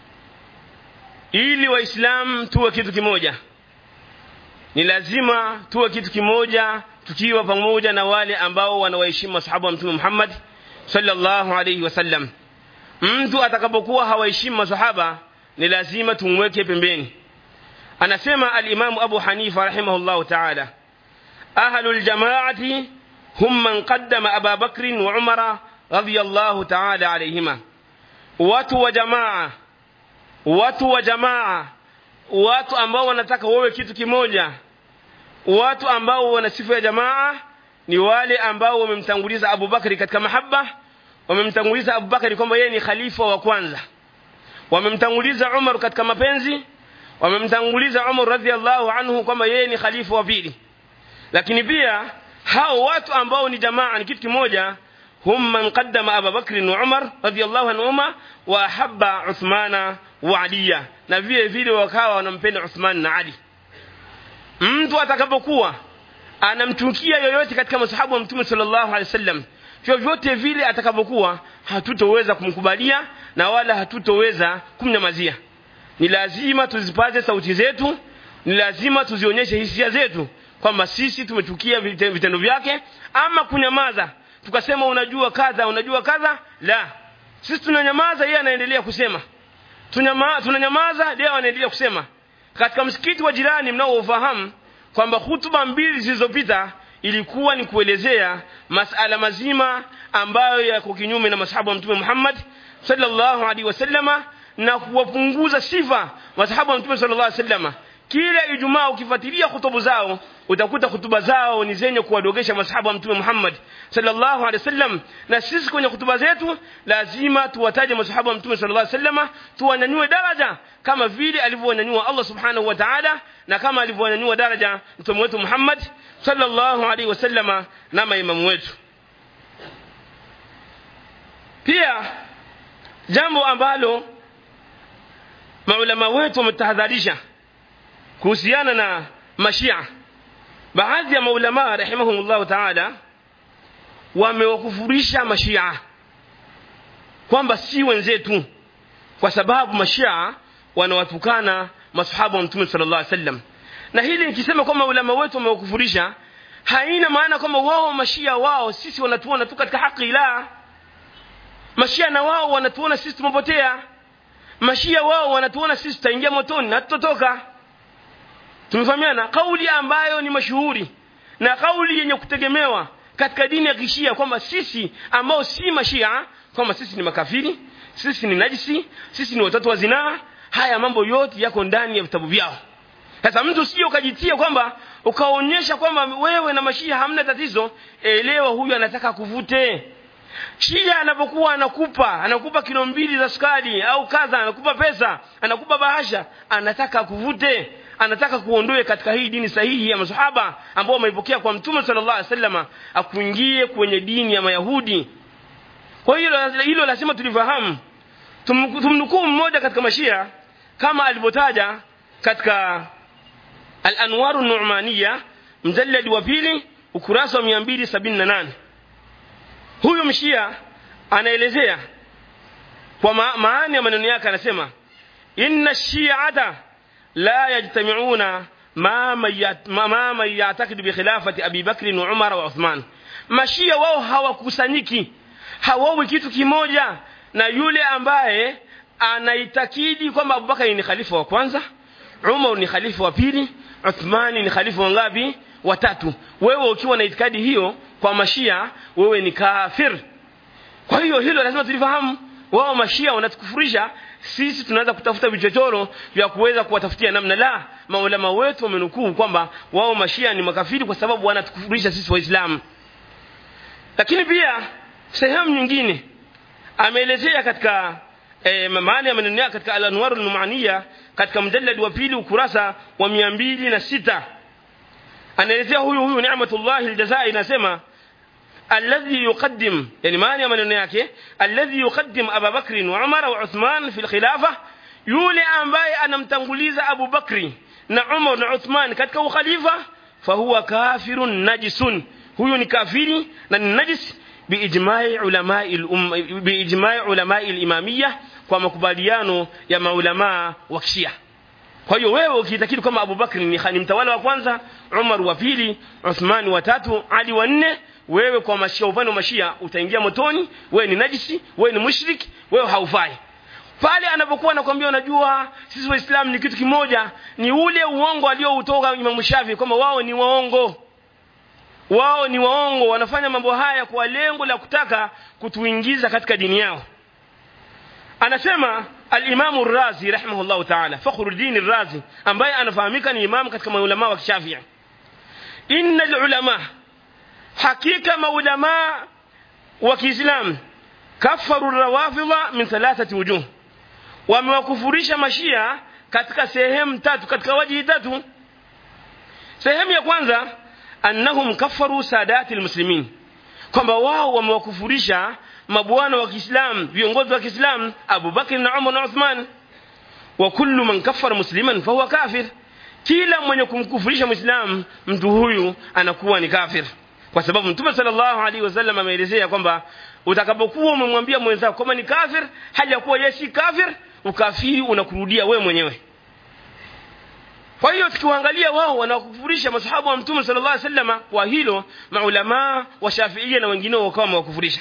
ili waislamu tuwe kitu kimoja ni lazima tuwe kitu kimoja tukiwa pamoja na wale ambao wanawaheshimu masahaba wa Mtume Muhammad sallallahu alayhi wasallam. Mtu atakapokuwa hawaheshimu masahaba ni lazima tumweke pembeni. Anasema al-Imam Abu Hanifa rahimahullah ta'ala, ahlul jama'ati hum man qaddama Abu Bakr wa Umar radiyallahu ta'ala alayhima. Watu wa jamaa, watu wa jamaa, watu ambao wanataka wawe kitu kimoja, watu ambao wana sifa ya jamaa ni wale ambao wamemtanguliza Abu Bakr katika mahaba, wamemtanguliza Abu Bakr kwamba yeye ni khalifa wa kwanza, wamemtanguliza Umar katika mapenzi, wamemtanguliza Umar radhiallahu anhu kwamba yeye ni khalifa wa pili. Lakini pia hao watu ambao ni jamaa ni kitu kimoja, hum man qaddama Abu Bakr wa Umar radhiallahu anhuma wa ahabba Uthmana wa Ali, na vile vile wakawa wanampenda Uthman na Ali. Mtu atakapokuwa anamchukia yoyote katika masahaba wa Mtume sallallahu alaihi wasallam, vyovyote vile atakapokuwa, hatutoweza kumkubalia na wala hatutoweza kumnyamazia. Ni lazima tuzipaze sauti zetu, ni lazima tuzionyeshe hisia zetu kwamba sisi tumechukia vitendo vyake. Ama kunyamaza tukasema unajua kadha unajua kadha, la, sisi tunanyamaza, yeye anaendelea kusema. Tunyamaza, tunanyamaza, yeye anaendelea kusema. Katika msikiti wa jirani mnaofahamu kwamba hutuba mbili zilizopita ilikuwa ni kuelezea masala mazima ambayo yako kinyume na masahaba wa Mtume Muhammad sallallahu alaihi wasallama, na kuwapunguza sifa masahaba wa Mtume sallallahu alaihi wasallama. Kila Ijumaa ukifuatilia hutuba zao utakuta hutuba zao ni zenye kuwadogesha masahaba wa Mtume Muhammad sallallahu alaihi wasallam. Na sisi kwenye hutuba zetu lazima tuwataje masahaba wa Mtume sallallahu alaihi wasallama, tuwanyanyue daraja kama vile alivyonyanyua Allah subhanahu wa ta'ala, na kama alivyonyanyua daraja Mtume wetu Muhammad sallallahu alaihi wasallama na maimamu wetu. Pia jambo ambalo maulama wetu wametahadharisha kuhusiana na mashia, baadhi ya maulama rahimahumullah ta'ala wamewakufurisha mashia kwamba si wenzetu, kwa sababu mashia wanawatukana masahaba wa Mtume sallallahu alaihi wasallam. Na hili nikisema kwamba maulama wetu wamewakufurisha, haina maana kwamba wao mashia wao sisi wanatuona tu katika haki. La, mashia na wao wanatuona sisi tumepotea. Mashia wao wanatuona sisi tutaingia motoni na tutotoka. Tumefahamiana? Kauli ambayo ni mashuhuri na kauli yenye kutegemewa katika dini ya Kishia kwamba sisi ambao si mashia kwamba sisi ni makafiri, sisi ni najisi, sisi ni watoto wa zinaa. Haya mambo yote yako ndani ya vitabu vyao. Sasa mtu sio ukajitia kwamba ukaonyesha kwamba wewe na mashia hamna tatizo. Elewa huyu anataka kuvute. Shia anapokuwa anakupa anakupa kilo mbili za sukari au kadha, anakupa pesa, anakupa bahasha, anataka kuvute, anataka kuondoe katika hii dini sahihi ya masahaba ambao wameipokea kwa Mtume sallallahu alaihi wasallam, akuingie kwenye dini ya Mayahudi. Kwa hiyo hilo lazima tulifahamu. Tumnukuu mmoja katika mashia kama alivyotaja katika Al-Anwar an-Nu'maniyya mjallad wa pili ukurasa wa mia mbili sabini na nane. Huyo mshia anaelezea kwa ma maana ya maneno yake, anasema inna shi'ata la yajtami'una ma ma ma ya'taqidu bi khilafati Abi Bakr wa Umar wa Uthman. Mashia wao hawakusanyiki, hawawi kitu kimoja na yule ambaye anaitakidi kwamba Abu Bakr ni khalifa wa kwanza, Umar ni khalifa wa pili, Uthman ni khalifa wa ngapi? Wa tatu. Wewe ukiwa na itikadi hiyo kwa mashia, wewe ni kafir. Kwa hiyo hilo lazima tulifahamu. Wao mashia wanatukufurisha sisi tunaanza kutafuta vichochoro vya kuweza kuwatafutia namna. La, maulama wetu wamenukuu kwamba wao mashia ni makafiri kwa sababu wanatukufurisha sisi waislamu. Lakini pia sehemu nyingine ameelezea katika e, maana ya maneno katika al-Anwar al-Nu'maniyya katika mjallad wa pili ukurasa wa mia mbili na sita, anaelezea huyu huyu Ni'matullah al-Jazai, anasema alladhi yuqaddim, yani maana ya maneno yake, alladhi yuqaddim Abu Bakr wa Umar wa Uthman fi al-khilafa, yule ambaye anamtanguliza Abu Bakri na Umar na Uthman katika ukhalifa, fahuwa kafirun najisun, huyu ni kafiri na ni najis biijma'i ulama'i al-umma, biijma'i ulama'i al-imamiyya, kwa makubaliano ya maulama wa Kishia. Kwa hiyo wewe ukitakiri kama Abu Bakr ni khani mtawala wa kwanza, Umar wa pili, Uthman wa tatu, Ali wa nne, wewe kwa mashia, upande wa mashia utaingia motoni, wewe ni najisi, wewe ni mushrik, wewe haufai. Pale anapokuwa anakuambia unajua sisi waislamu ni kitu kimoja, ni ule uongo alioutoka Imam Shafi kwamba wao ni waongo. Wao ni waongo, wanafanya mambo haya kwa lengo la kutaka kutuingiza katika dini yao. Anasema al-Imam al-Razi rahimahullah ta'ala, Fakhruddin al-Razi, ambaye anafahamika ni imam katika maulama wa Kishafia, innal ulama, hakika maulama wa Kiislamu, kafaru rawafidha min thalathati wujuh, wamewakufurisha mashia katika sehemu tatu, katika wajihi tatu. Sehemu ya kwanza, annahum kafaru sadati almuslimin, kwamba wao wamewakufurisha mabwana wa Kiislamu, viongozi wa Kiislamu, Abu Bakr na Umar na Uthman. Wa kullu man kafara musliman fa huwa kafir, kila mwenye kumkufurisha muislamu mtu huyu anakuwa ni kafir, kwa sababu Mtume sallallahu alaihi wasallam ameelezea kwamba utakapokuwa umemwambia mwenzako kama ni kafir hali ya kuwa yeye si kafir, ukafiri unakurudia wewe mwenyewe. Kwa hiyo tukiangalia wao wanakufurisha masahaba wa Mtume sallallahu alaihi wasallam, kwa hilo maulama wa Shafi'iyya na wengineo wakawa wakufurisha.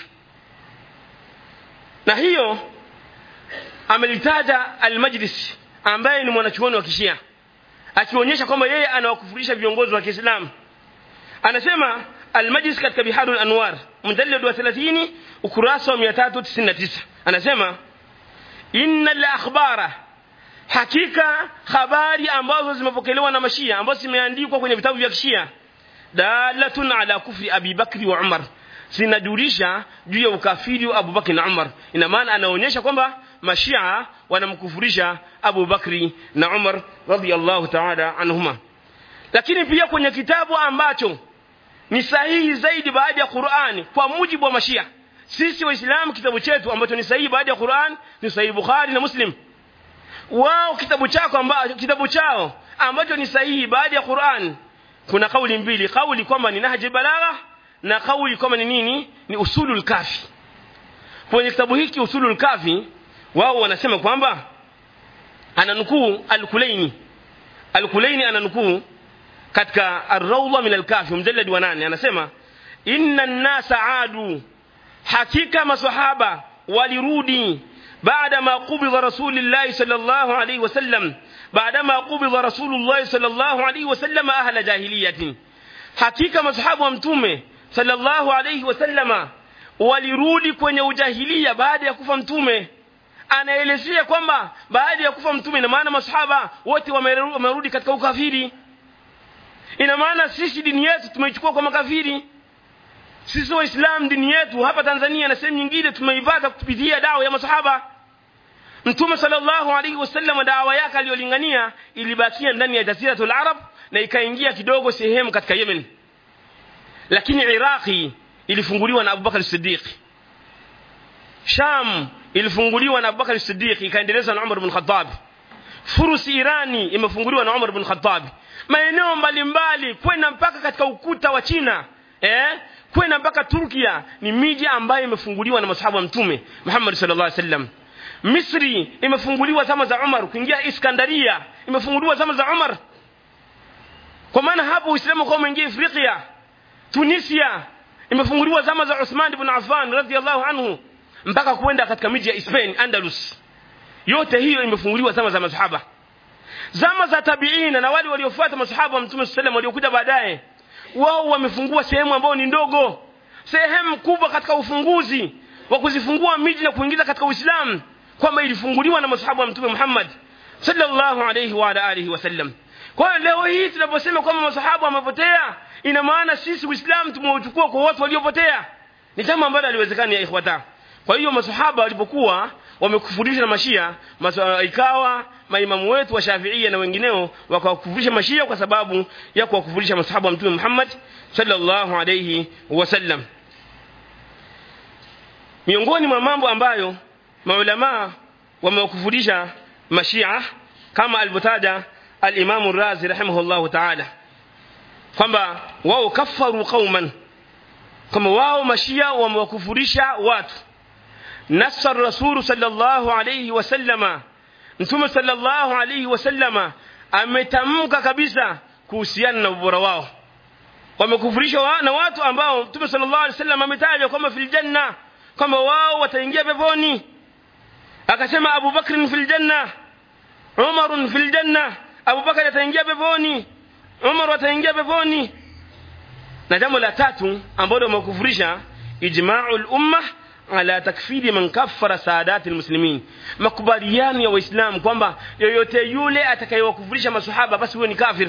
Na hiyo amelitaja al-Majlis, ambaye ni mwanachuoni wa Kishia, akionyesha kwamba yeye anawakufurisha viongozi wa Kiislamu. Anasema al-Majlis katika Biharul Anwar mjallad wa thelathini ukurasa wa mia tatu tisini na tisa, anasema innal akhbara, hakika habari ambazo zimepokelewa na mashia ambazo zimeandikwa kwenye vitabu vya Kishia, dalatun ala kufri Abi Bakri wa Umar, zinajulisha juu ya ukafiri wa Abu Bakri na Umar. Ina maana anaonyesha kwamba mashia wanamkufurisha Abu Bakri na Umar radhiyallahu ta'ala anhuma. Lakini pia kwenye kitabu ambacho ni sahihi zaidi baada ya Qur'ani kwa mujibu wa mashia, sisi waislamu kitabu chetu ambacho ni sahihi baada ya Qur'an ni Sahih Bukhari na Muslim. Wao kitabu chako ambacho kitabu chao ambacho ni sahihi baada ya Qur'an kuna kauli mbili, kauli kwamba ni Nahj al-Balagha na kauli kwamba ni nini, ni Usulul Kafi. Kwenye kitabu hiki Usulul Kafi wao wanasema kwamba ananukuu al-Kulaini, al-Kulaini ananukuu katika Ar-Rawda min al-Kafi mjallad wa nane, anasema inna an-nasa adu, hakika maswahaba walirudi baada ma qubida Rasulullah sallallahu alayhi wasallam, baada ma qubida Rasulullah sallallahu alayhi wasallam ahla jahiliyatin, hakika masahaba wa Mtume sallallahu alayhi wasallam walirudi kwenye ujahilia baada ya kufa Mtume. Anaelezea kwamba baada ya kufa Mtume, ina maana masahaba wote wamerudi katika ukafiri. Ina maana sisi dini yetu tumeichukua kwa makafiri. Sisi waislamu dini yetu hapa Tanzania na sehemu nyingine tumeipata kupitia dawa ya masahaba. Mtume sallallahu alaihi wasallam dawa yake aliyolingania ilibakia ndani ya Jaziratul Arab na ikaingia kidogo sehemu katika Yemen. Lakini Iraqi ilifunguliwa na Abu Bakar as-Siddiq. Sham ilifunguliwa na Abu Bakar as-Siddiq ikaendelezwa na Umar ibn Khattab. Furus Irani imefunguliwa na Umar ibn Khattab. Maeneo mbalimbali kwenda mpaka katika ukuta wa China, eh, kwenda mpaka Turkia, ni miji ambayo imefunguliwa na masahaba wa Mtume Muhammad sallallahu alaihi wasallam. Misri imefunguliwa zama za Umar, kuingia Iskandaria imefunguliwa zama za Umar. Kwa maana hapo Uislamu kwa mwingia Afrika. Tunisia imefunguliwa zama za Uthman ibn Affan radhiyallahu anhu mpaka kwenda katika miji ya Spain, Andalus. Yote hiyo imefunguliwa zama za masahaba. Zama za tabiina na wale waliofuata masahaba wa Mtume sallallahu alaihi wasallam waliokuja baadaye, wao wamefungua sehemu ambayo ni ndogo. Sehemu kubwa katika ufunguzi wa kuzifungua miji na kuingiza katika Uislamu kwamba ilifunguliwa na masahaba wa Mtume Muhammad sallallahu alayhi wa alihi wasallam. Kwa hiyo leo hii tunaposema kwamba masahaba wamepotea, ina maana sisi Uislamu tumeuchukua kwa watu waliopotea. Ni jambo ambalo haliwezekani ya ikhwata. Kwa hiyo masahaba walipokuwa wamekufurisha na mashia, ikawa maimamu wetu wa Shafi'ia na wengineo wakawakufurisha mashia kwa sababu ya kuwakufurisha masahaba wa Mtume Muhammad sallallahu alayhi wasallam. Miongoni mwa mambo ambayo maulama wamewakufurisha mashia kama alivyotaja al-Imam Ar-Razi rahimahullahu ta'ala kwamba wao kafaru qauman, kama wao mashia wamewakufurisha watu. Nassa Rasul sallallahu alayhi wasallama, Mtume sallallahu alayhi wasallama ametamka kabisa kuhusiana na ubora wao. Wamekufurisha wa, na watu ambao Mtume sallallahu alayhi wasallam ametaja kama fil janna, kama wao wataingia peponi. Akasema Abu Bakr fil janna, Umar fil janna, Abu Bakr ataingia peponi, Umar ataingia peponi. Na jambo la tatu ambalo wamekufurisha ijma'ul ummah ala takfiri man kaffara saadati almuslimin, makubaliano ya waislamu kwamba yoyote yule atakayewakufurisha maswahaba basi huyo ni kafir,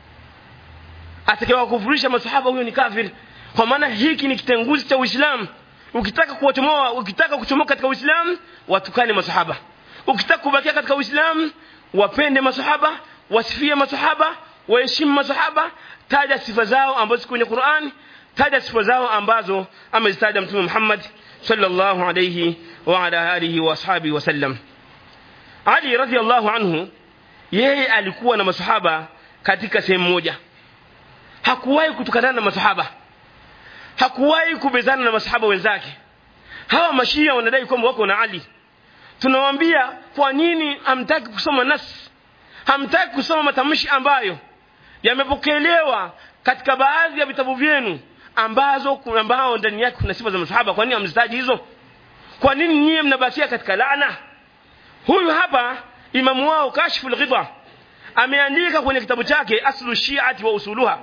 atakayewakufurisha maswahaba huyo ni kafir. Kwa maana hiki ni kitenguzi cha Uislamu. Ukitaka kuwachomoa, ukitaka kuchomoka katika Uislamu, watukane maswahaba. Ukitaka kubakia katika Uislamu, wapende maswahaba, wasifie maswahaba, waheshimu maswahaba, taja sifa zao ambazo kwenye Qur'an, taja sifa zao ambazo amezitaja Mtume Muhammad sallallahu alayhi wa ala alihi wa ashabihi wasallam. Ali radhiyallahu anhu, yeye alikuwa na maswahaba katika sehemu moja. Hakuwahi kutukana na maswahaba, hakuwahi kubezana na maswahaba wenzake. Hawa mashia wanadai kwamba wako na Ali. Tunawaambia kwa nini hamtaki kusoma nas, hamtaki kusoma matamshi ambayo yamepokelewa katika baadhi ya vitabu vyenu ambazo kuna ambao ndani yake kuna sifa za maswahaba? Kwa nini hamzitaji hizo? Kwa nini nyinyi mnabakia katika laana? Huyu hapa imamu wao Kashful Ghita ameandika kwenye kitabu chake Aslu Shi'ati wa Usuluha,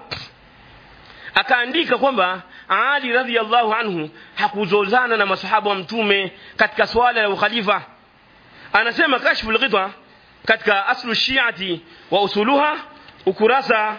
akaandika kwamba Ali radhiyallahu anhu hakuzozana na masahaba wa Mtume katika swala la ukhalifa. Anasema Kashful Ghita katika Aslu Shi'ati wa Usuluha ukurasa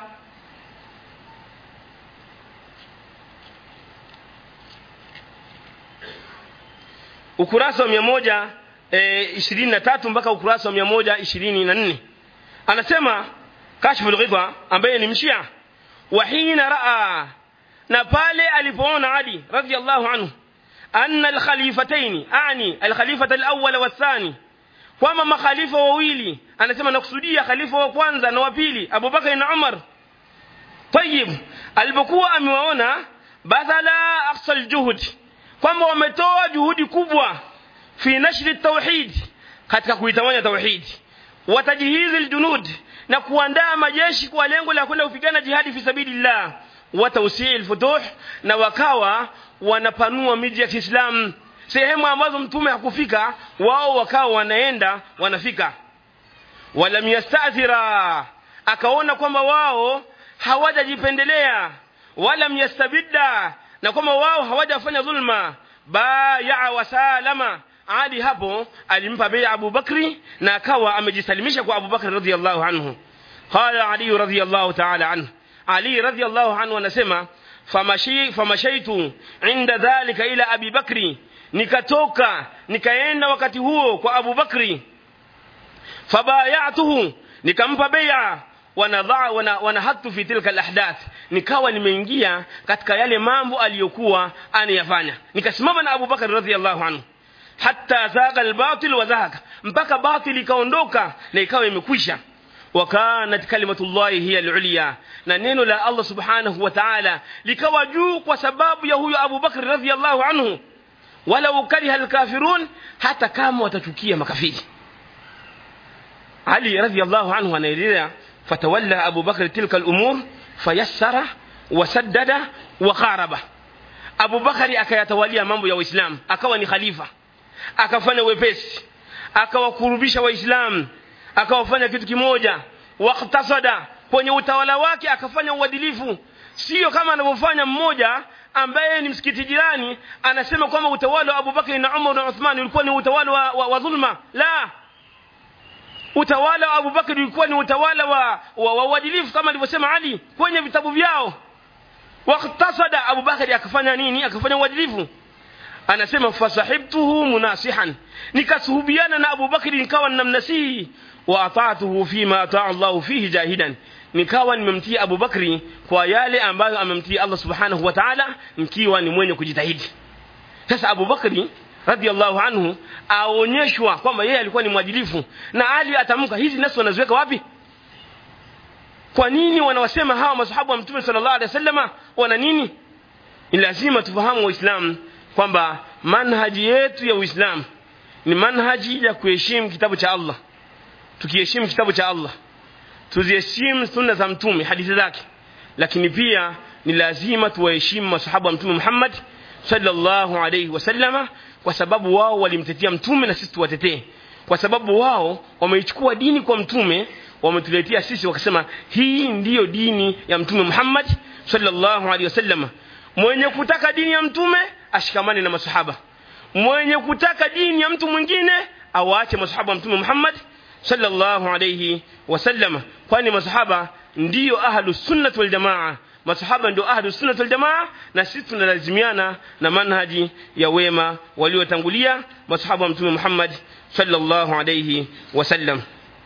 ukurasa wa mia moja ishirini na tatu mpaka ukurasa wa mia moja ishirini na nne. Anasema Kashful Ghita ambaye ni mshia, wa hina raa, na pale alipoona Ali radhiyallahu anhu anna al-khalifatayn, ani al-khalifata al-awwal wa ath-thani, kwamba makhalifa wawili, anasema nakusudia khalifa wa kwanza na wa pili Abu Bakar na Umar. Tayyib, alipokuwa amewaona badala aqsal juhud, kwamba wametoa juhudi kubwa fi nashri at-tauhid, katika kuitawanya tauhid, watajihizi al-junud, na kuandaa majeshi kwa lengo la kwenda kupigana jihadi fi sabilillah, wa tawsi' al-futuh, na wakawa wanapanua miji ya Kiislamu sehemu ambazo Mtume hakufika, wao wakawa wanaenda wanafika. Walam yasta'thira, akaona kwamba wao hawajajipendelea, walam yastabidda, na kwamba wao hawajafanya dhulma. Baya wa salama, Ali hapo alimpa bai'a Abu Bakri na akawa amejisalimisha kwa Abu Bakr radhiyallahu anhu. Qala Ali radhiyallahu ta'ala anhu, Ali radhiyallahu anhu anasema famashi famashaitu inda dhalika ila Abi Bakri, nikatoka nikaenda wakati huo kwa Abu Bakri, fabayatuhu, nikampa bai'a, wanadha wanahatu fi tilka alahdath, nikawa nimeingia katika yale mambo aliyokuwa anayafanya, nikasimama na Abu Bakr radhiyallahu anhu hatta zaqa albatil wa zahaka, mpaka batil ikaondoka na ikawa imekwisha. Wakanat kalimatullahi hiya al-ulya, na neno la Allah subhanahu wa ta'ala likawa juu kwa sababu ya huyo Abu Bakr radhiyallahu anhu. Wala ukariha al-kafirun, hata kama watachukia makafiri. Ali radhiyallahu anhu anaeleza fatawalla Abu Bakr tilka al-umur fayassara wa saddada wa qaraba. Abu Bakari akayatawalia mambo ya Uislamu, akawa ni khalifa, akafanya wepesi, akawakurubisha Waislamu, akawafanya kitu kimoja. Waqtasada, kwenye utawala wake akafanya uadilifu, sio kama anavyofanya mmoja ambaye ni msikiti jirani anasema kwamba utawala wa Abu Bakr na Umar na Uthman ulikuwa ni utawala wa, wa, wa dhulma. La, utawala wa Abu Bakr ulikuwa ni utawala wa uadilifu wa, kama alivyosema Ali kwenye vitabu vyao. Waqtasada Abu Bakr akafanya nini? Akafanya uadilifu. Anasema fasahibtuhu munasihan, nikasuhubiana na Abu Bakr nikawa namnasihi, wa ata'tuhu fima ata'a Allah fihi jahidan, nikawa nimemtii Abu Bakri kwa yale ambayo amemtii Allah subhanahu wa ta'ala, mkiwa ni mwenye kujitahidi. Sasa Abu Bakri radiyallahu anhu aonyeshwa kwamba yeye alikuwa ni mwadilifu, na Ali atamka hizi nasu wanaziweka wapi? Kwa nini wanawasema hawa masahaba wa Mtume sallallahu alaihi wasallam wana nini? Ni lazima tufahamu Waislamu kwamba manhaji yetu ya Uislamu ni manhaji ya kuheshimu kitabu cha Allah. Tukiheshimu kitabu cha Allah, tuziheshimu sunna za Mtume, hadithi zake, lakini pia ni lazima tuwaheshimu masahaba wa Mtume Muhammad sallallahu alayhi wasallam, kwa sababu wao walimtetea Mtume na sisi tuwatetee, kwa sababu wao wameichukua dini kwa Mtume, wametuletea sisi wakasema hii ndiyo dini ya Mtume Muhammad sallallahu alayhi wasallam. Mwenye kutaka dini ya Mtume ashikamane na masahaba, mwenye kutaka dini ya mtu mwingine awaache masahaba wa Mtume Muhammad sallallahu alayhi wasallam, kwani masahaba ndio ahlus sunnah wal jamaa. Masahaba ndio ahlus sunnah wal jamaa, na sisi tunalazimiana na manhaji ya wema waliotangulia masahaba wa Mtume Muhammad sallallahu alayhi wasallam.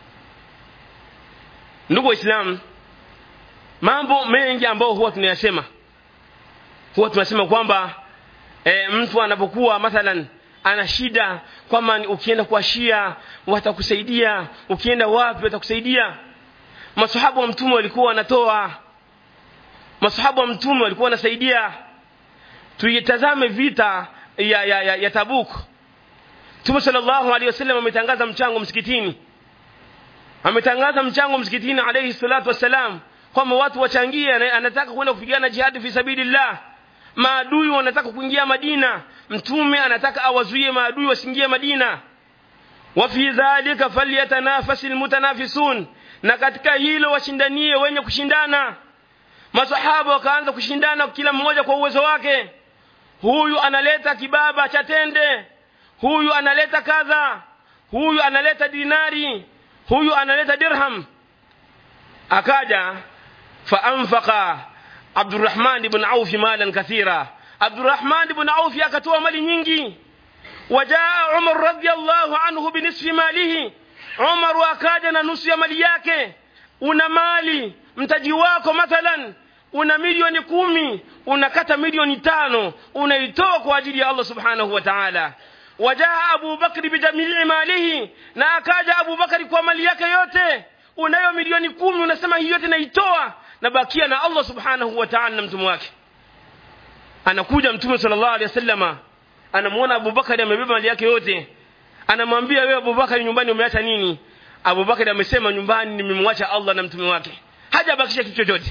Ndugu Waislamu, mambo mengi ambayo huwa tunayasema, huwa tunasema kwamba e, mtu anapokuwa mathalan ana shida, kwamba ukienda kwa Shia watakusaidia, ukienda wapi watakusaidia. Masahaba wa Mtume walikuwa wanatoa, masahaba wa Mtume walikuwa wanasaidia. Tuitazame vita ya ya, ya, ya Tabuk. Mtume sallallahu alaihi wasallam ametangaza mchango msikitini, ametangaza mchango msikitini alayhi salatu wasalam, kwamba watu wachangie, anataka kwenda kupigana jihad fi sabilillah. Maadui wanataka kuingia Madina, Mtume anataka awazuie maadui wasiingie Madina. Wa fi dhalika falyatanafasil mutanafisun, na katika hilo washindanie wenye kushindana. Masahaba wakaanza kushindana, kila mmoja kwa uwezo wake. Huyu analeta kibaba cha tende, huyu analeta kadha, huyu analeta dinari, huyu analeta dirham. Akaja fa anfaqa Abdurrahman ibn Auf malan kathira, Abdurrahman ibn Auf akatoa mali nyingi. Wajaa Umar radhiyallahu anhu binisfi malihi, Umar akaja na nusu ya mali yake. Una mali, mtaji wako mathalan una milioni kumi, unakata milioni tano unaitoa kwa ajili ya Allah subhanahu wa ta'ala. Wajaa Abu Bakr bijamii malihi, na akaja Abu Bakr kwa mali yake yote. Unayo milioni kumi, unasema hiyo yote naitoa na bakia na Allah subhanahu wa ta'ala na mtume wake. Anakuja Mtume sallallahu alaihi wasallam, anamuona Abu Bakr amebeba mali yake yote, anamwambia wewe Abu Bakr, nyumbani umeacha nini? Abu Bakr amesema nyumbani nimemwacha Allah na mtume wake, hajabakisha kitu chochote.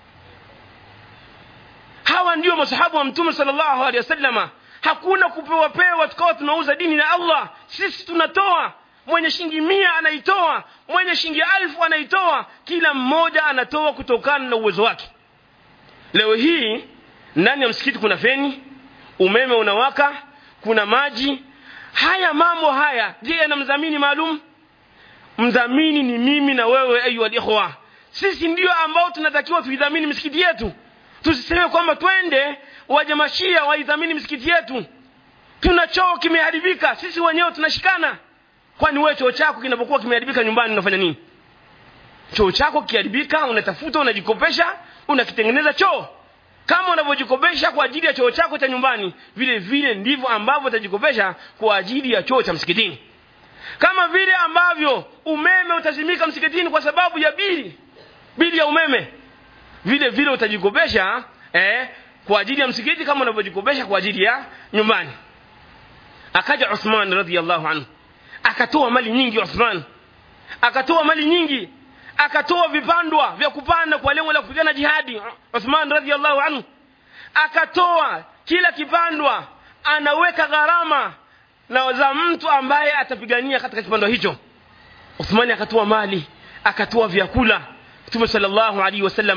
Hawa ndio masahaba wa Mtume sallallahu alaihi wasallam. Hakuna kupewa pewa tukao tunauza dini na Allah. Sisi tunatoa, mwenye shilingi mia anaitoa, mwenye shilingi elfu anaitoa, kila mmoja anatoa kutokana na uwezo wake. Leo hii ndani ya msikiti kuna feni, umeme unawaka, kuna maji. Haya mambo haya, je, yana mdhamini maalum? Mdhamini ni mimi na wewe ayu alikhwa. Sisi ndio ambao tunatakiwa tuidhamini msikiti yetu. Tusiseme kwamba twende waje mashia waidhamini msikiti yetu. Tuna choo kimeharibika, sisi wenyewe tunashikana. Kwani wewe choo chako kinapokuwa kimeharibika nyumbani unafanya nini? Choo chako kiharibika, unatafuta, unajikopesha, unakitengeneza choo. Kama unavyojikopesha kwa ajili ya choo chako cha nyumbani, vile vile ndivyo ambavyo utajikopesha kwa ajili ya choo cha msikitini. Kama vile ambavyo umeme utazimika msikitini kwa sababu ya bili, bili ya umeme, vile vile utajikopesha eh kwa ajili ya msikiti kama unavyojikopesha kwa ajili ya nyumbani. Akaja Uthman radhiyallahu anhu, akatoa mali nyingi. Uthman akatoa mali nyingi, akatoa vipandwa vya kupanda kwa lengo la kupigana jihadi. Uthman radhiyallahu anhu akatoa kila kipandwa, anaweka gharama na za mtu ambaye atapigania katika kipandwa hicho. Uthman akatoa mali, akatoa vyakula. Mtume sallallahu alaihi wasallam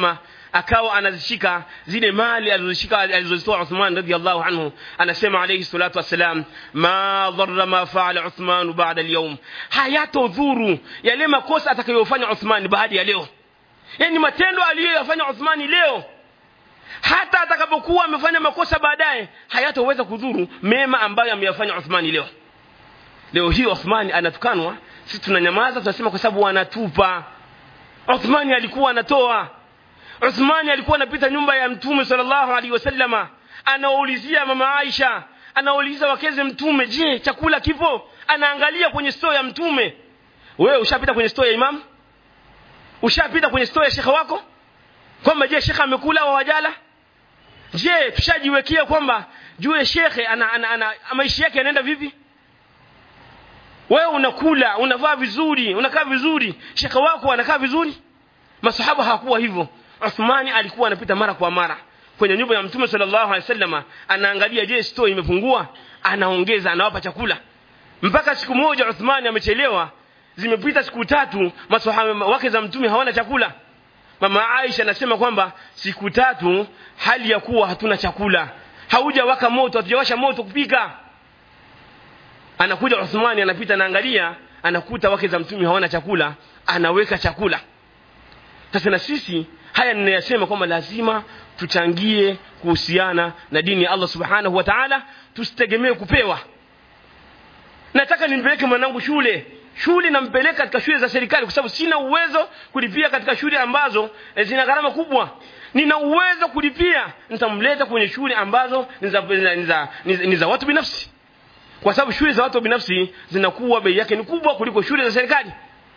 akawa anazishika zile mali alizozishika alizozitoa Uthman radhiyallahu anhu. Anasema alayhi salatu wassalam, ma dharra ma fa'ala Uthman ba'da al-yawm, hayatodhuru yale makosa atakayofanya Uthman baada ya leo. Yani matendo aliyoyafanya Uthman leo, hata atakapokuwa amefanya makosa baadaye, hayatoweza kudhuru mema ambayo ameyafanya Uthman leo. Leo hii Uthman anatukanwa, sisi tunanyamaza, tunasema kwa sababu wanatupa. Uthman alikuwa anatoa. Uthman alikuwa anapita nyumba ya Mtume sallallahu alaihi wasallama, anaulizia mama Aisha, anauliza wakeze Mtume, je, chakula kipo? Anaangalia kwenye store ya Mtume. Wewe ushapita kwenye store ya Imam? Ushapita kwenye store ya shekha wako? Kwamba je, shekha amekula au hajala? Je, tushajiwekea kwamba juu shekhe ana, ana, ana maisha yake yanaenda vipi? Wewe unakula, unavaa vizuri, unakaa vizuri, shekha wako anakaa vizuri? Masahaba hawakuwa hivyo. Uthmani alikuwa anapita mara kwa mara kwenye nyumba ya Mtume sallallahu alaihi wasallam, anaangalia je, store imefungua, anaongeza, anawapa chakula. Mpaka siku moja Uthmani amechelewa, zimepita siku tatu, masahaba wake za Mtume hawana chakula. Mama Aisha anasema kwamba siku tatu hali ya kuwa hatuna chakula, hauja waka moto, hatujawasha moto kupika. Anakuja Uthmani, anapita, anaangalia, anakuta wake za Mtume hawana chakula, anaweka chakula. Sasa na sisi haya ninayasema kwamba lazima tuchangie kuhusiana na dini ya Allah subhanahu wa ta'ala, tusitegemee kupewa. Nataka nimpeleke mwanangu shule, shule nampeleka katika shule za serikali kwa sababu sina uwezo kulipia katika shule ambazo zina gharama kubwa. Nina uwezo kulipia, nitamleta kwenye shule ambazo ni za ni za watu binafsi, kwa sababu shule za watu binafsi zinakuwa bei yake ni kubwa kuliko shule za serikali.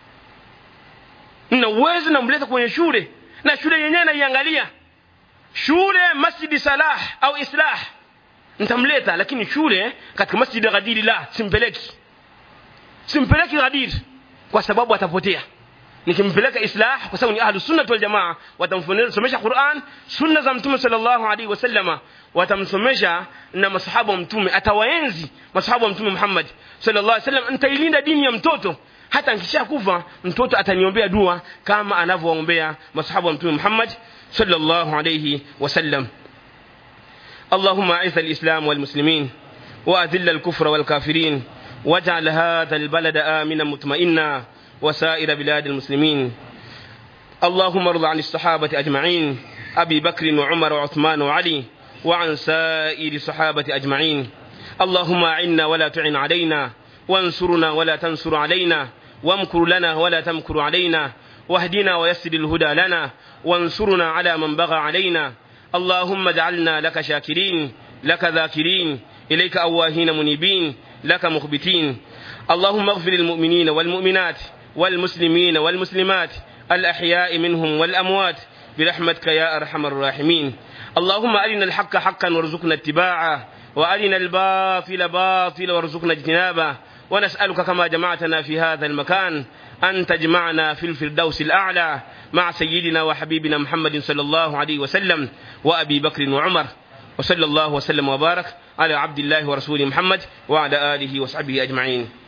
Nina uwezo namleta kwenye shule, na shule yenyewe naiangalia, shule Masjid Salah au Islah nitamleta, lakini shule katika Masjid Ghadir la simpeleki. Simpeleki Ghadir kwa sababu atapotea. Nikimpeleka Islah kwa sababu ni ahlus sunnah wal jamaa, watamfundisha Qur'an, sunna za Mtume sallallahu alaihi wasallama, watamsomesha na masahaba wa Mtume, atawaenzi masahaba wa Mtume Muhammad sallallahu alaihi wasallam. Nitailinda dini ya mtoto, hata nikishakufa mtoto ataniombea dua kama anavyoombea masahaba wa Mtume Muhammad sallallahu alaihi wasallam. اللهم اعز الإسلام والمسلمين وأذل الكفر والكافرين واجعل هذا البلد آمنا مطمئنا وسائر بلاد المسلمين. اللهم ارض عن الصحابة أجمعين، أبي بكر وعمر وعثمان وعلي، وعن سائر الصحابة أجمعين. اللهم أعنا ولا تعن علينا، وانصرنا ولا تنصر علينا، وامكر لنا ولا تمكر علينا، واهدنا ويسر الهدى لنا، وانصرنا على من بغى علينا. اللهم اجعلنا لك شاكرين، لك ذاكرين، إليك أواهين منيبين، لك مخبتين. اللهم اغفر للمؤمنين والمؤمنات والمسلمين والمسلمات الأحياء منهم والأموات برحمتك يا أرحم الراحمين. اللهم أرنا الحق حقا وارزقنا اتباعه، وأرنا الباطل باطلا وارزقنا اجتنابه. ونسألك كما جمعتنا في هذا المكان أن تجمعنا في الفردوس الأعلى مع سيدنا وحبيبنا محمد صلى الله عليه وسلم وأبي بكر وعمر، وصلى الله وسلم وبارك على عبد الله ورسوله محمد وعلى آله وصحبه أجمعين.